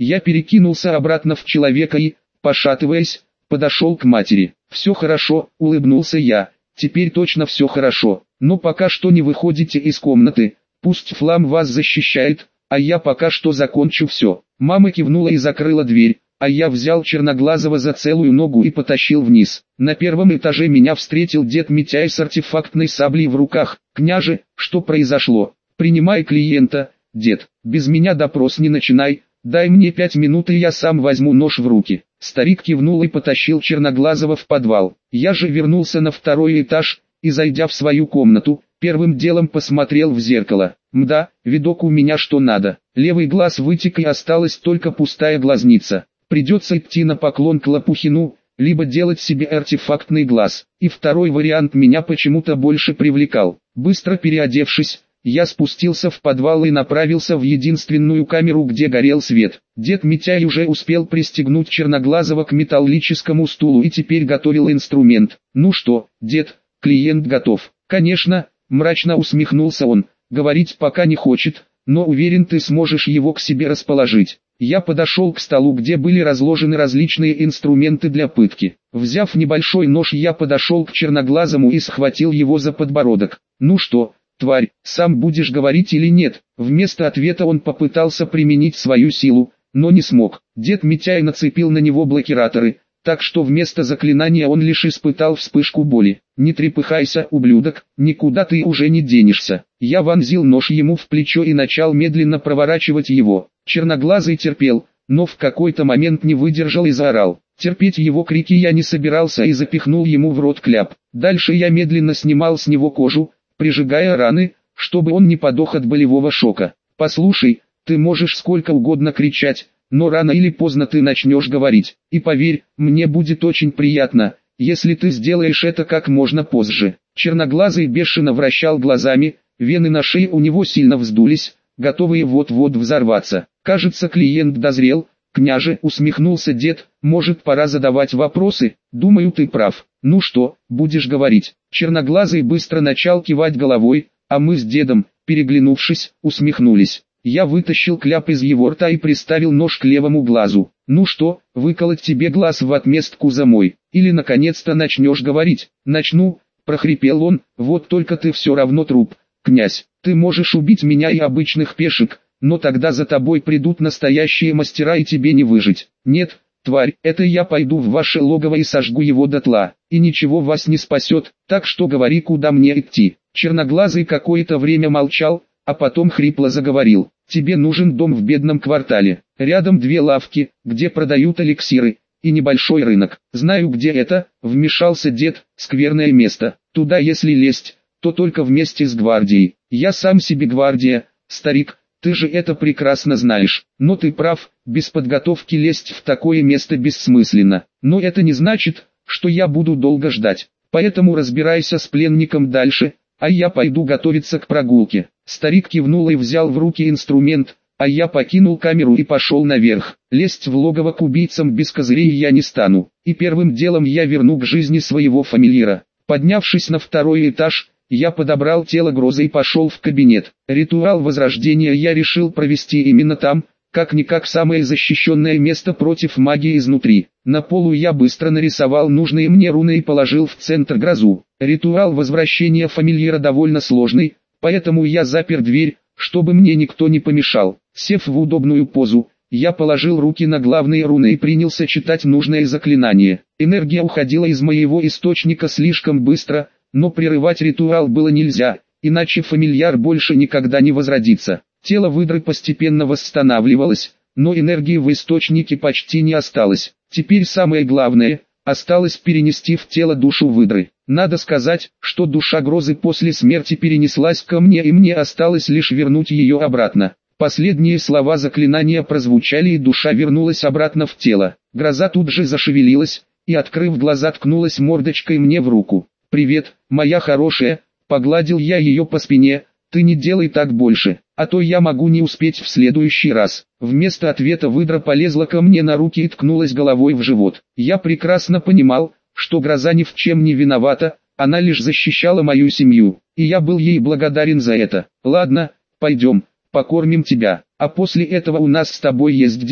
Я перекинулся обратно в человека и, пошатываясь, подошел к матери. «Все хорошо», — улыбнулся я, — «теперь точно все хорошо, но пока что не выходите из комнаты, пусть Флам вас защищает, а я пока что закончу все». Мама кивнула и закрыла дверь, а я взял Черноглазого за целую ногу и потащил вниз. На первом этаже меня встретил дед Митяй с артефактной саблей в руках. «Княже, что произошло? Принимай клиента, дед, без меня допрос не начинай, дай мне 5 минут и я сам возьму нож в руки». Старик кивнул и потащил Черноглазого в подвал. Я же вернулся на второй этаж, и зайдя в свою комнату, первым делом посмотрел в зеркало. Мда, видок у меня что надо. Левый глаз вытек и осталась только пустая глазница. Придется идти на поклон к Лопухину, либо делать себе артефактный глаз. И второй вариант меня почему-то больше привлекал. Быстро переодевшись, я спустился в подвал и направился в единственную камеру, где горел свет. Дед Митяй уже успел пристегнуть Черноглазого к металлическому стулу и теперь готовил инструмент. «Ну что, дед, клиент готов?» «Конечно», — мрачно усмехнулся он, — «говорить пока не хочет, но уверен, ты сможешь его к себе расположить». Я подошел к столу, где были разложены различные инструменты для пытки. Взяв небольшой нож, я подошел к Черноглазому и схватил его за подбородок. «Ну что, тварь, сам будешь говорить или нет?» Вместо ответа он попытался применить свою силу, но не смог. Дед Митяй нацепил на него блокираторы, так что вместо заклинания он лишь испытал вспышку боли. «Не трепыхайся, ублюдок, никуда ты уже не денешься». Я вонзил нож ему в плечо и начал медленно проворачивать его. Черноглазый терпел, но в какой-то момент не выдержал и заорал. Терпеть его крики я не собирался и запихнул ему в рот кляп. Дальше я медленно снимал с него кожу, прижигая раны, чтобы он не подох от болевого шока. «Послушай, ты можешь сколько угодно кричать, но рано или поздно ты начнешь говорить. И поверь, мне будет очень приятно, если ты сделаешь это как можно позже». Черноглазый бешено вращал глазами, вены на шее у него сильно вздулись, готовые вот-вот взорваться. «Кажется, клиент дозрел, княже», — усмехнулся дед, — «может, пора задавать вопросы?» «Думаю, ты прав. Ну что, будешь говорить?» Черноглазый быстро начал кивать головой, а мы с дедом, переглянувшись, усмехнулись. Я вытащил кляп из его рта и приставил нож к левому глазу. «Ну что, выколоть тебе глаз в отместку за мой? Или наконец-то начнешь говорить?» «Начну», — прохрипел он, — «вот только ты все равно труп, князь. Ты можешь убить меня и обычных пешек, но тогда за тобой придут настоящие мастера и тебе не выжить». «Нет, тварь, это я пойду в ваше логово и сожгу его дотла, и ничего вас не спасет, так что говори, куда мне идти». Черноглазый какое-то время молчал, а потом хрипло заговорил. «Тебе нужен дом в бедном квартале. Рядом 2 лавки, где продают эликсиры, и небольшой рынок». «Знаю, где это», — вмешался дед, — «скверное место. Туда если лезть, то только вместе с гвардией. Я сам себе гвардия, старик, ты же это прекрасно знаешь. Но ты прав, без подготовки лезть в такое место бессмысленно. Но это не значит, что я буду долго ждать. Поэтому разбирайся с пленником дальше, а я пойду готовиться к прогулке». Старик кивнул и взял в руки инструмент, а я покинул камеру и пошел наверх. Лезть в логово к убийцам без козырей я не стану, и первым делом я верну к жизни своего фамильяра. Поднявшись на 2-й этаж, я подобрал тело Грозы и пошел в кабинет. Ритуал возрождения я решил провести именно там, как-никак самое защищенное место против магии изнутри. На полу я быстро нарисовал нужные мне руны и положил в центр Грозу. Ритуал возвращения фамильяра довольно сложный, поэтому я запер дверь, чтобы мне никто не помешал. Сев в удобную позу, я положил руки на главные руны и принялся читать нужное заклинание. Энергия уходила из моего источника слишком быстро, но прерывать ритуал было нельзя, иначе фамильяр больше никогда не возродится. Тело выдры постепенно восстанавливалось, но энергии в источнике почти не осталось. Теперь самое главное, осталось перенести в тело душу выдры. Надо сказать, что душа Грозы после смерти перенеслась ко мне, и мне осталось лишь вернуть ее обратно. Последние слова заклинания прозвучали, и душа вернулась обратно в тело. Гроза тут же зашевелилась, и, открыв глаза, ткнулась мордочкой мне в руку. «Привет, моя хорошая», — погладил я ее по спине, — «ты не делай так больше, а то я могу не успеть в следующий раз». Вместо ответа выдра полезла ко мне на руки и ткнулась головой в живот. Я прекрасно понимал, что Гроза ни в чем не виновата, она лишь защищала мою семью, и я был ей благодарен за это. «Ладно, пойдем, покормим тебя, а после этого у нас с тобой есть дела».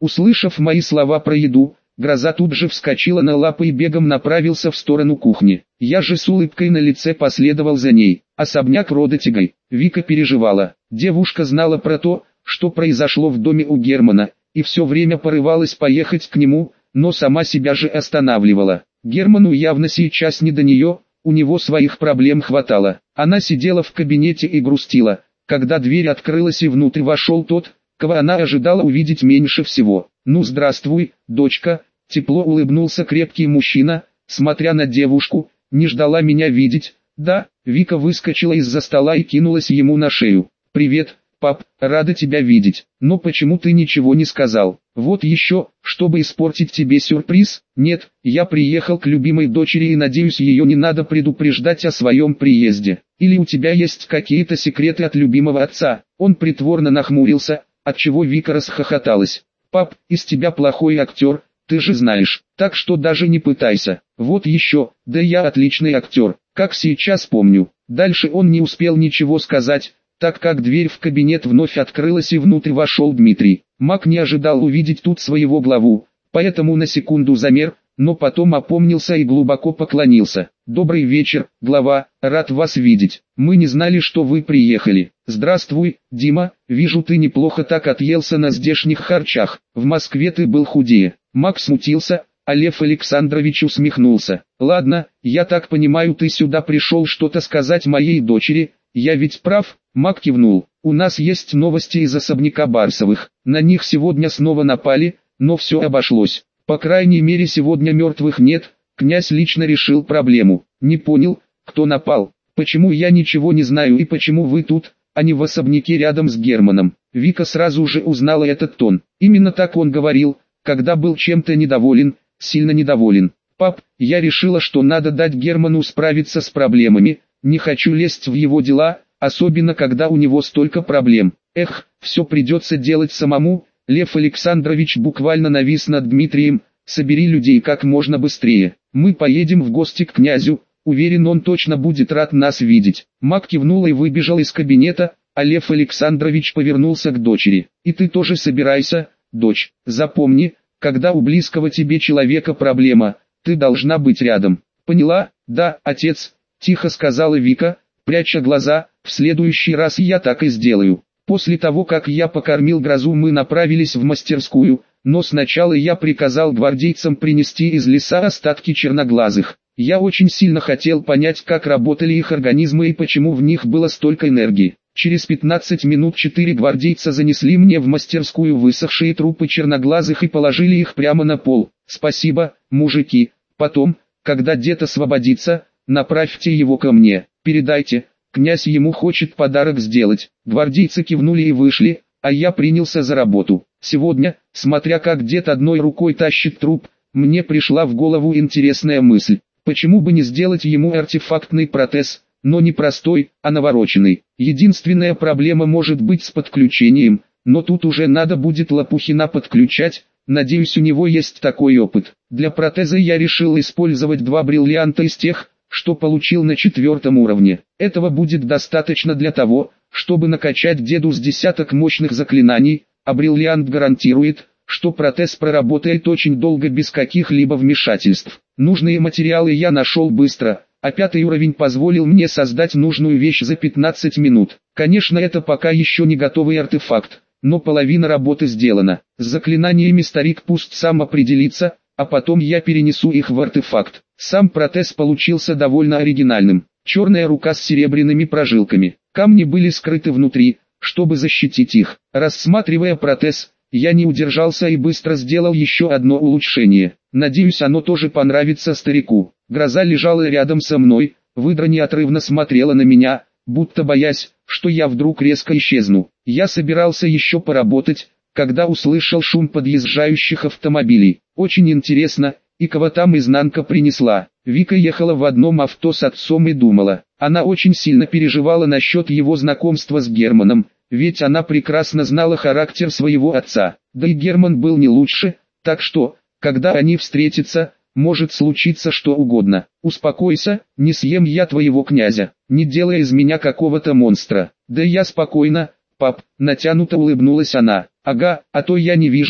Услышав мои слова про еду, Гроза тут же вскочила на лапы и бегом направился в сторону кухни. Я же с улыбкой на лице последовал за ней. Особняк рода Тигай. Вика переживала. Девушка знала про то, что произошло в доме у Германа, и все время порывалась поехать к нему, но сама себя же останавливала. Герману явно сейчас не до нее, у него своих проблем хватало. Она сидела в кабинете и грустила, когда дверь открылась и внутрь вошел тот, кого она ожидала увидеть меньше всего. «Ну здравствуй, дочка», тепло улыбнулся крепкий мужчина, смотря на девушку, «не ждала меня видеть?» «Да», Вика выскочила из-за стола и кинулась ему на шею. «Привет, пап, рада тебя видеть, но почему ты ничего не сказал? Вот еще, чтобы испортить тебе сюрприз?» «Нет, я приехал к любимой дочери и надеюсь, ее не надо предупреждать о своем приезде. Или у тебя есть какие-то секреты от любимого отца?» Он притворно нахмурился, отчего Вика расхохоталась. «Пап, из тебя плохой актер, ты же знаешь, так что даже не пытайся. Вот еще, да я отличный актер, как сейчас помню». Дальше он не успел ничего сказать, так как дверь в кабинет вновь открылась и внутрь вошел Дмитрий. Маг не ожидал увидеть тут своего главу, поэтому на секунду замер, но потом опомнился и глубоко поклонился. «Добрый вечер, глава, рад вас видеть. Мы не знали, что вы приехали. Здравствуй, Дима, вижу, ты неплохо так отъелся на здешних харчах. В Москве ты был худее». Маг смутился, а Лев Александрович усмехнулся. «Ладно, я так понимаю, ты сюда пришел что-то сказать моей дочери, я ведь прав?» Маг кивнул. «У нас есть новости из особняка Барсовых. На них сегодня снова напали, но все обошлось. По крайней мере сегодня мертвых нет, князь лично решил проблему». «Не понял, кто напал? Почему я ничего не знаю и почему вы тут, а не в особняке рядом с Германом?» Вика сразу же узнала этот тон. Именно так он говорил, когда был чем-то недоволен, сильно недоволен. «Пап, я решила, что надо дать Герману справиться с проблемами, не хочу лезть в его дела, особенно когда у него столько проблем. Эх, все придется делать самому». Лев Александрович буквально навис над Дмитрием. «Собери людей как можно быстрее. Мы поедем в гости к князю, уверен, он точно будет рад нас видеть». Маг кивнул и выбежал из кабинета, а Лев Александрович повернулся к дочери. «И ты тоже собирайся, дочь. Запомни, когда у близкого тебе человека проблема, ты должна быть рядом». «Поняла, да, отец», — тихо сказала Вика, пряча глаза, «в следующий раз я так и сделаю». После того, как я покормил Грозу, мы направились в мастерскую, но сначала я приказал гвардейцам принести из леса остатки черноглазых. Я очень сильно хотел понять, как работали их организмы и почему в них было столько энергии. Через 15 минут 4 гвардейца занесли мне в мастерскую высохшие трупы черноглазых и положили их прямо на пол. «Спасибо, мужики. Потом, когда дед освободится, направьте его ко мне. Передайте, князь ему хочет подарок сделать». Гвардейцы кивнули и вышли, а я принялся за работу. Сегодня, смотря как дед одной рукой тащит труп, мне пришла в голову интересная мысль. Почему бы не сделать ему артефактный протез, но не простой, а навороченный. Единственная проблема может быть с подключением, но тут уже надо будет Лопухина подключать, надеюсь, у него есть такой опыт. Для протеза я решил использовать 2 бриллианта из тех, что получил на 4 уровне. Этого будет достаточно для того, чтобы накачать деду с десяток мощных заклинаний, а бриллиант гарантирует, что протез проработает очень долго без каких-либо вмешательств. Нужные материалы я нашел быстро, а 5 уровень позволил мне создать нужную вещь за 15 минут. Конечно, это пока еще не готовый артефакт, но половина работы сделана. С заклинаниями старик пусть сам определится, а потом я перенесу их в артефакт. Сам протез получился довольно оригинальным. Черная рука с серебряными прожилками. Камни были скрыты внутри, чтобы защитить их. Рассматривая протез, я не удержался и быстро сделал еще одно улучшение. Надеюсь, оно тоже понравится старику. Гроза лежала рядом со мной, выдра неотрывно смотрела на меня, будто боясь, что я вдруг резко исчезну. Я собирался еще поработать, когда услышал шум подъезжающих автомобилей. Очень интересно, и кого там изнанка принесла. Вика ехала в одном авто с отцом и думала. Она очень сильно переживала насчет его знакомства с Германом, ведь она прекрасно знала характер своего отца. Да и Герман был не лучше, так что, когда они встретятся, может случиться что угодно. «Успокойся, не съем я твоего князя, не делай из меня какого-то монстра». «Да я спокойно, пап», натянуто улыбнулась она. «Ага, а то я не вижу,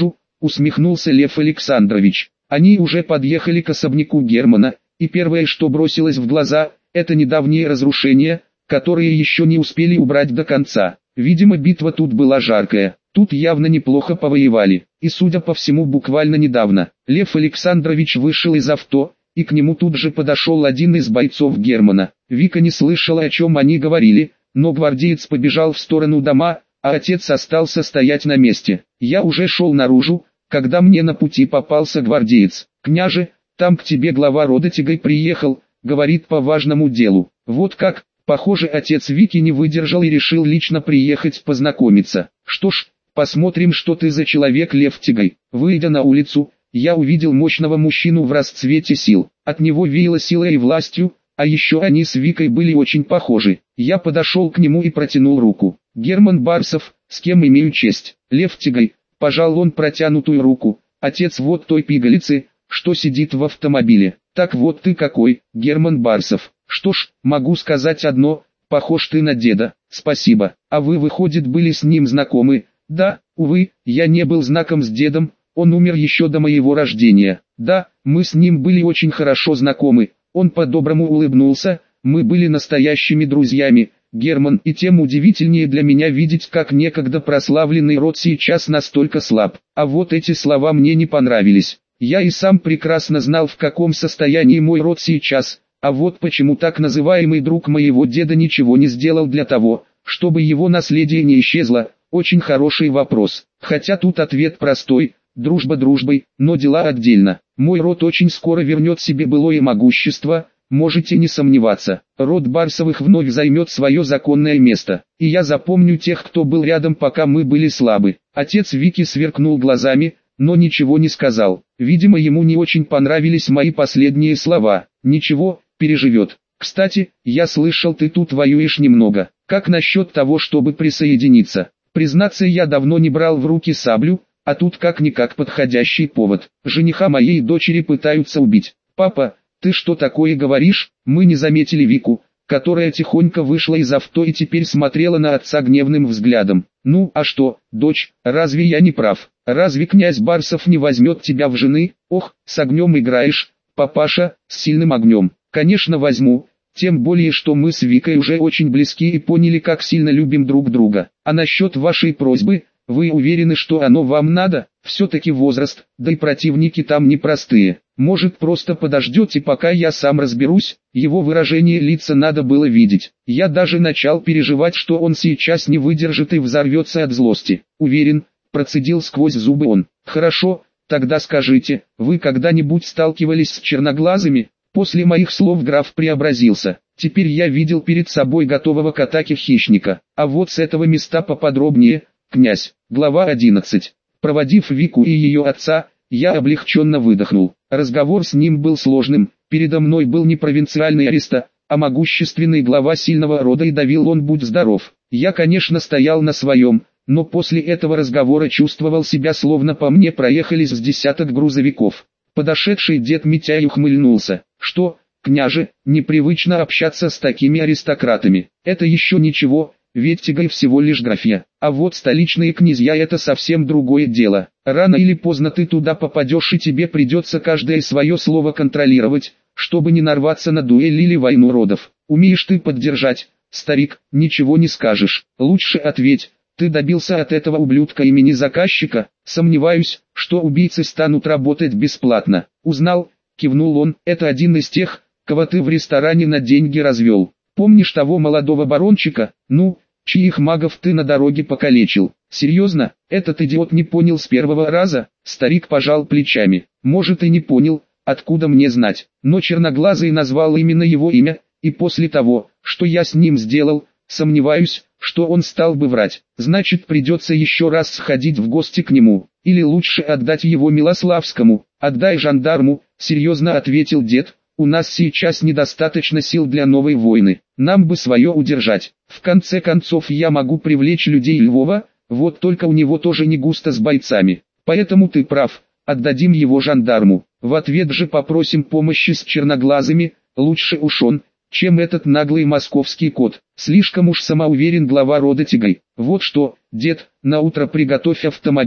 усмехнулся Лев Александрович. Они уже подъехали к особняку Германа, и первое, что бросилось в глаза, это недавние разрушения, которые еще не успели убрать до конца. Видимо, битва тут была жаркая, тут явно неплохо повоевали, и судя по всему буквально недавно. Лев Александрович вышел из авто, и к нему тут же подошел один из бойцов Германа. Вика не слышала, о чем они говорили, но гвардеец побежал в сторону дома, а отец остался стоять на месте. Я уже шел наружу, когда мне на пути попался гвардеец. «Княже, там к тебе глава рода Тигай приехал, говорит по важному делу». Вот как, похоже, отец Вики не выдержал и решил лично приехать познакомиться. Что ж, посмотрим, что ты за человек, Лев Тигай. Выйдя на улицу, я увидел мощного мужчину в расцвете сил. От него веяло силой и властью, а еще они с Викой были очень похожи. Я подошел к нему и протянул руку. «Герман Барсов, с кем имею честь?» «Лев Тигай», пожал он протянутую руку, «отец вот той пигалицы, что сидит в автомобиле». «Так вот ты какой, Герман Барсов. Что ж, могу сказать одно, похож ты на деда». «Спасибо. А вы, выходит, были с ним знакомы?» «Да, увы, я не был знаком с дедом, он умер еще до моего рождения». «Да, мы с ним были очень хорошо знакомы». Он по-доброму улыбнулся. «Мы были настоящими друзьями, Герман, и тем удивительнее для меня видеть, как некогда прославленный род сейчас настолько слаб». А вот эти слова мне не понравились. Я и сам прекрасно знал, в каком состоянии мой род сейчас, а вот почему так называемый друг моего деда ничего не сделал для того, чтобы его наследие не исчезло. Очень хороший вопрос. Хотя тут ответ простой: дружба дружбой, но дела отдельно. Мой род очень скоро вернет себе былое могущество, можете не сомневаться. Род Барсовых вновь займет свое законное место, и я запомню тех, кто был рядом, пока мы были слабы. Отец Вики сверкнул глазами, но ничего не сказал. Видимо, ему не очень понравились мои последние слова. «Ничего, переживет. Кстати, я слышал, ты тут воюешь немного. Как насчет того, чтобы присоединиться?» Признаться, я давно не брал в руки саблю, а тут как-никак подходящий повод. Жениха моей дочери пытаются убить. «Папа, ты что такое говоришь?» Мы не заметили Вику, которая тихонько вышла из авто и теперь смотрела на отца гневным взглядом. «Ну, а что, дочь, разве я не прав? Разве князь Барсов не возьмет тебя в жены?» «Ох, с огнем играешь, папаша, с сильным огнем». «Конечно возьму, тем более что мы с Викой уже очень близки и поняли, как сильно любим друг друга. А насчет вашей просьбы, вы уверены, что оно вам надо? Все-таки возраст, да и противники там непростые. Может, просто подождете, пока я сам разберусь?» Его выражение лица надо было видеть. Я даже начал переживать, что он сейчас не выдержит и взорвется от злости. «Уверен», процедил сквозь зубы он. «Хорошо, тогда скажите, вы когда-нибудь сталкивались с черноглазыми?» После моих слов граф преобразился. Теперь я видел перед собой готового к атаке хищника. А вот с этого места поподробнее. «Князь». Глава 11. Проводив Вику и ее отца, я облегченно выдохнул. Разговор с ним был сложным. Передо мной был не провинциальный аристократ, а могущественный глава сильного рода, и давил он, будь здоров. Я, конечно, стоял на своем, но после этого разговора чувствовал себя, словно по мне проехались с десяток грузовиков. Подошедший дед Митяй ухмыльнулся. «Что, княже, непривычно общаться с такими аристократами?» «Это еще ничего, ведь Тигай всего лишь графья. А вот столичные князья — это совсем другое дело. Рано или поздно ты туда попадешь, и тебе придется каждое свое слово контролировать, чтобы не нарваться на дуэль или войну родов. Умеешь ты поддержать, старик, ничего не скажешь. Лучше ответь, ты добился от этого ублюдка имени заказчика?» «Сомневаюсь, что убийцы станут работать бесплатно». «Узнал», кивнул он, «это один из тех, кого ты в ресторане на деньги развел. Помнишь того молодого барончика, ну, чьих магов ты на дороге покалечил?» «Серьезно, этот идиот не понял с первого раза?» Старик пожал плечами. «Может, и не понял, откуда мне знать, но черноглазый назвал именно его имя, и после того, что я с ним сделал, сомневаюсь, что он стал бы врать. Значит, придется еще раз сходить в гости к нему, или лучше отдать его Милославскому». «Отдай жандарму», серьезно ответил дед. «У нас сейчас недостаточно сил для новой войны, нам бы свое удержать. В конце концов, я могу привлечь людей Львова, вот только у него тоже не густо с бойцами. Поэтому ты прав, отдадим его жандарму. В ответ же попросим помощи с черноглазыми, лучше уж он, чем этот наглый московский кот». Слишком уж самоуверен глава рода Тигай. «Вот что, дед, наутро приготовь автомобиль,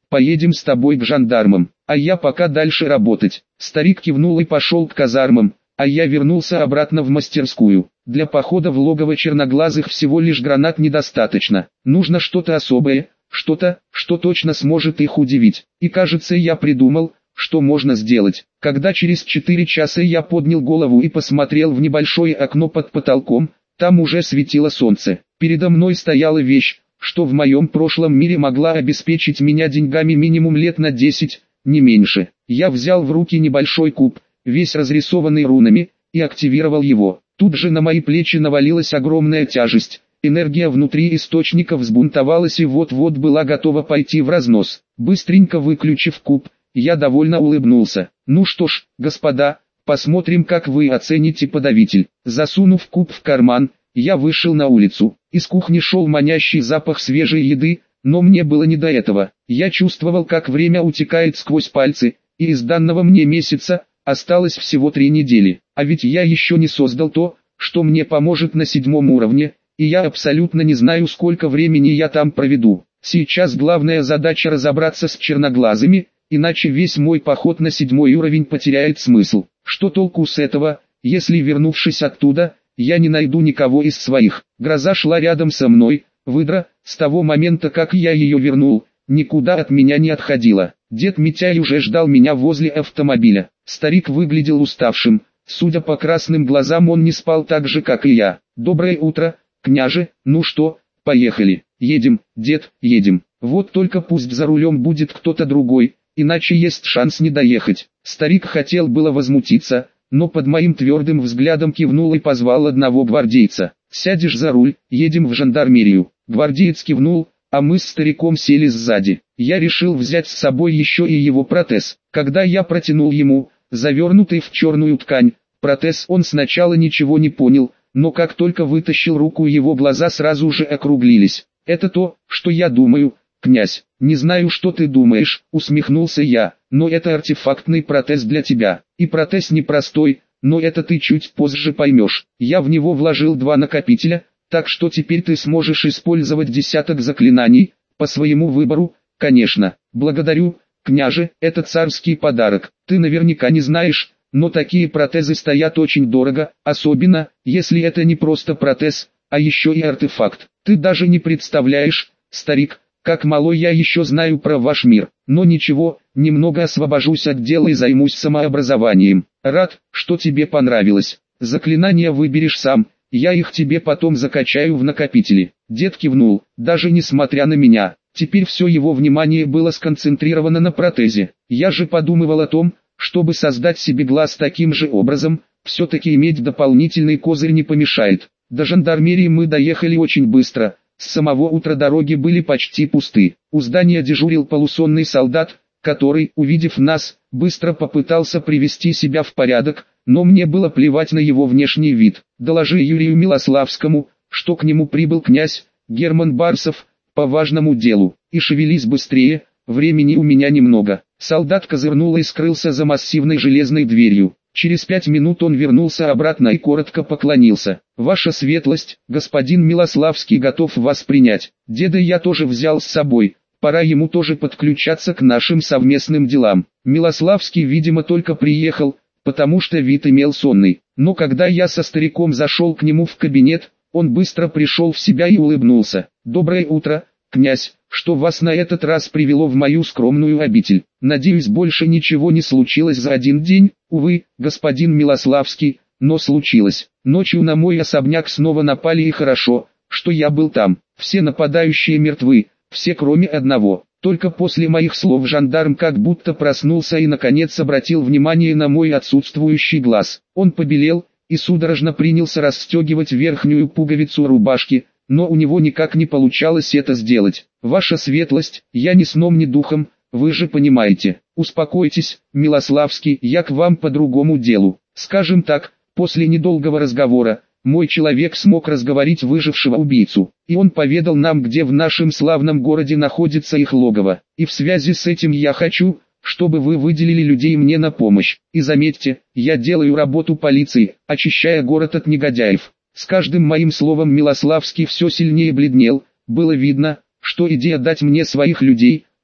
поедем с тобой к жандармам, а я пока дальше работать. Старик кивнул и пошел к казармам, а я вернулся обратно в мастерскую. Для похода в логово черноглазых всего лишь гранат недостаточно. Нужно что-то особое, что-то, что точно сможет их удивить. И кажется, я придумал, что можно сделать. Когда через 4 часа я поднял голову и посмотрел в небольшое окно под потолком, там уже светило солнце. Передо мной стояла вещь, что в моем прошлом мире могла обеспечить меня деньгами минимум лет на 10, не меньше. Я взял в руки небольшой куб, весь разрисованный рунами, и активировал его. Тут же на мои плечи навалилась огромная тяжесть. Энергия внутри источника взбунтовалась и вот-вот была готова пойти в разнос. Быстренько выключив куб, я довольно улыбнулся. Ну что ж, господа, посмотрим, как вы оцените подавитель. Засунув куб в карман, я вышел на улицу. Из кухни шел манящий запах свежей еды, но мне было не до этого. Я чувствовал, как время утекает сквозь пальцы, и из данного мне месяца осталось всего 3 недели. А ведь я еще не создал то, что мне поможет на 7-м уровне, и я абсолютно не знаю, сколько времени я там проведу. Сейчас главная задача разобраться с черноглазыми, иначе весь мой поход на 7-й уровень потеряет смысл. Что толку с этого, если, вернувшись оттуда, я не найду никого из своих? Гроза шла рядом со мной, выдра, с того момента, как я ее вернул, никуда от меня не отходила. Дед Митяй уже ждал меня возле автомобиля. Старик выглядел уставшим, судя по красным глазам, он не спал так же, как и я. «Доброе утро, княже, ну что, поехали?» «Едем, дед, едем. Вот только пусть за рулем будет кто-то другой, иначе есть шанс не доехать». Старик хотел было возмутиться, но под моим твердым взглядом кивнул и позвал одного гвардейца. «Сядешь за руль, едем в жандармерию». Гвардеец кивнул, а мы с стариком сели сзади. Я решил взять с собой еще и его протез. Когда я протянул ему, завернутый в черную ткань, протез, он сначала ничего не понял, но как только вытащил руку, его глаза сразу же округлились. «Это то, что я думаю, князь». «Не знаю, что ты думаешь», усмехнулся я, «но это артефактный протез для тебя. И протез непростой, но это ты чуть позже поймешь. Я в него вложил 2 накопителя, так что теперь ты сможешь использовать десяток заклинаний, по своему выбору, конечно». «Благодарю, княже, это царский подарок. Ты наверняка не знаешь, но такие протезы стоят очень дорого, особенно, если это не просто протез, а еще и артефакт. Ты даже не представляешь, старик, как мало я еще знаю про ваш мир. Но ничего, немного освобожусь от дела и займусь самообразованием. Рад, что тебе понравилось. Заклинания выберешь сам, я их тебе потом закачаю в накопители». Дед кивнул, даже несмотря на меня. Теперь все его внимание было сконцентрировано на протезе. Я же подумывал о том, чтобы создать себе глаз таким же образом, все-таки иметь дополнительный козырь не помешает. До жандармерии мы доехали очень быстро. С самого утра дороги были почти пусты. У здания дежурил полусонный солдат, который, увидев нас, быстро попытался привести себя в порядок, но мне было плевать на его внешний вид. «Доложи Юрию Милославскому, что к нему прибыл князь Герман Барсов по важному делу, и шевелись быстрее, времени у меня немного». Солдат козырнул и скрылся за массивной железной дверью. Через 5 минут он вернулся обратно и коротко поклонился. «Ваша светлость, господин Милославский готов вас принять. Деда я тоже взял с собой, пора ему тоже подключаться к нашим совместным делам». Милославский, видимо, только приехал, потому что вид имел сонный. Но когда я со стариком зашел к нему в кабинет, он быстро пришел в себя и улыбнулся. «Доброе утро, князь, что вас на этот раз привело в мою скромную обитель? Надеюсь, больше ничего не случилось за один день?» «Увы, господин Милославский, но случилось. Ночью на мой особняк снова напали, и хорошо, что я был там. Все нападающие мертвы, все кроме одного. Только после моих слов жандарм как будто проснулся и наконец обратил внимание на мой отсутствующий глаз. Он побелел и судорожно принялся расстегивать верхнюю пуговицу рубашки, но у него никак не получалось это сделать. «Ваша светлость, я ни сном ни духом, вы же понимаете». «Успокойтесь, Милославский, я к вам по другому делу. Скажем так, после недолгого разговора, мой человек смог разговорить выжившего убийцу, и он поведал нам, где в нашем славном городе находится их логово. И в связи с этим я хочу, чтобы вы выделили людей мне на помощь. И заметьте, я делаю работу полиции, очищая город от негодяев». С каждым моим словом Милославский все сильнее бледнел. Было видно, что идея дать мне своих людей,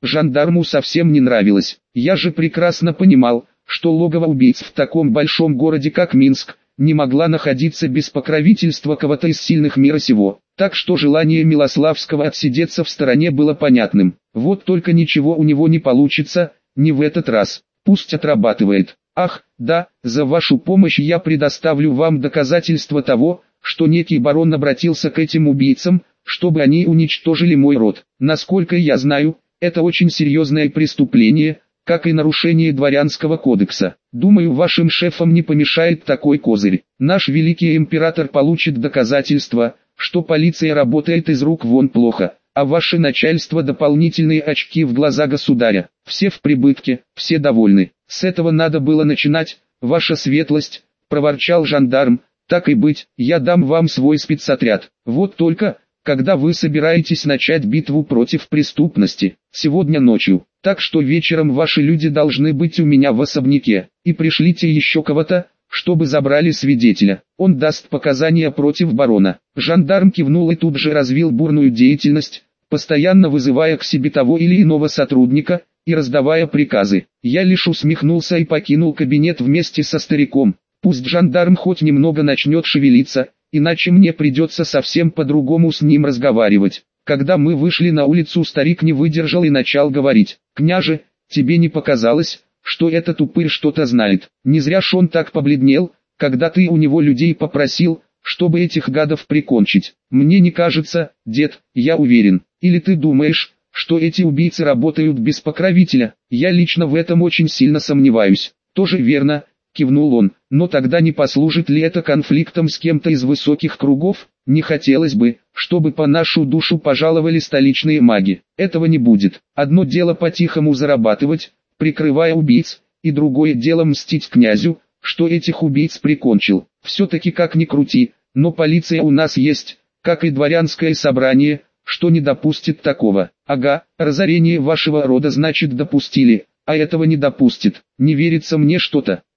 жандарму совсем не нравилось. Я же прекрасно понимал, что логово убийц в таком большом городе как Минск не могла находиться без покровительства кого-то из сильных мира сего. Так что желание Милославского отсидеться в стороне было понятным. Вот только ничего у него не получится, не в этот раз. Пусть отрабатывает. Ах, да, за вашу помощь я предоставлю вам доказательства того, что некий барон обратился к этим убийцам, чтобы они уничтожили мой род. Насколько я знаю, это очень серьезное преступление, как и нарушение дворянского кодекса. Думаю, вашим шефам не помешает такой козырь. Наш великий император получит доказательства, что полиция работает из рук вон плохо, а ваше начальство дополнительные очки в глаза государя. Все в прибытке, все довольны. С этого надо было начинать, ваша светлость, проворчал жандарм. Так и быть, я дам вам свой спецотряд. Вот только, когда вы собираетесь начать битву против преступности? Сегодня ночью. Так что вечером ваши люди должны быть у меня в особняке. И пришлите еще кого-то, чтобы забрали свидетеля. Он даст показания против барона. Жандарм кивнул и тут же развил бурную деятельность, постоянно вызывая к себе того или иного сотрудника и раздавая приказы. Я лишь усмехнулся и покинул кабинет вместе со стариком. Пусть жандарм хоть немного начнет шевелиться, иначе мне придется совсем по-другому с ним разговаривать. Когда мы вышли на улицу, старик не выдержал и начал говорить: «Княже, тебе не показалось, что этот упырь что-то знает? Не зря ж он так побледнел, когда ты у него людей попросил, чтобы этих гадов прикончить. Мне не кажется, дед, я уверен. Или ты думаешь, что эти убийцы работают без покровителя? Я лично в этом очень сильно сомневаюсь». «Тоже верно», — кивнул он, — «но тогда не послужит ли это конфликтом с кем-то из высоких кругов? Не хотелось бы, чтобы по нашу душу пожаловали столичные маги. Этого не будет. Одно дело по-тихому зарабатывать, прикрывая убийц, и другое дело мстить князю, что этих убийц прикончил. Все-таки как ни крути, но полиция у нас есть, как и дворянское собрание, что не допустит такого. Ага, разорение вашего рода значит допустили, а этого не допустит. Не верится мне что-то».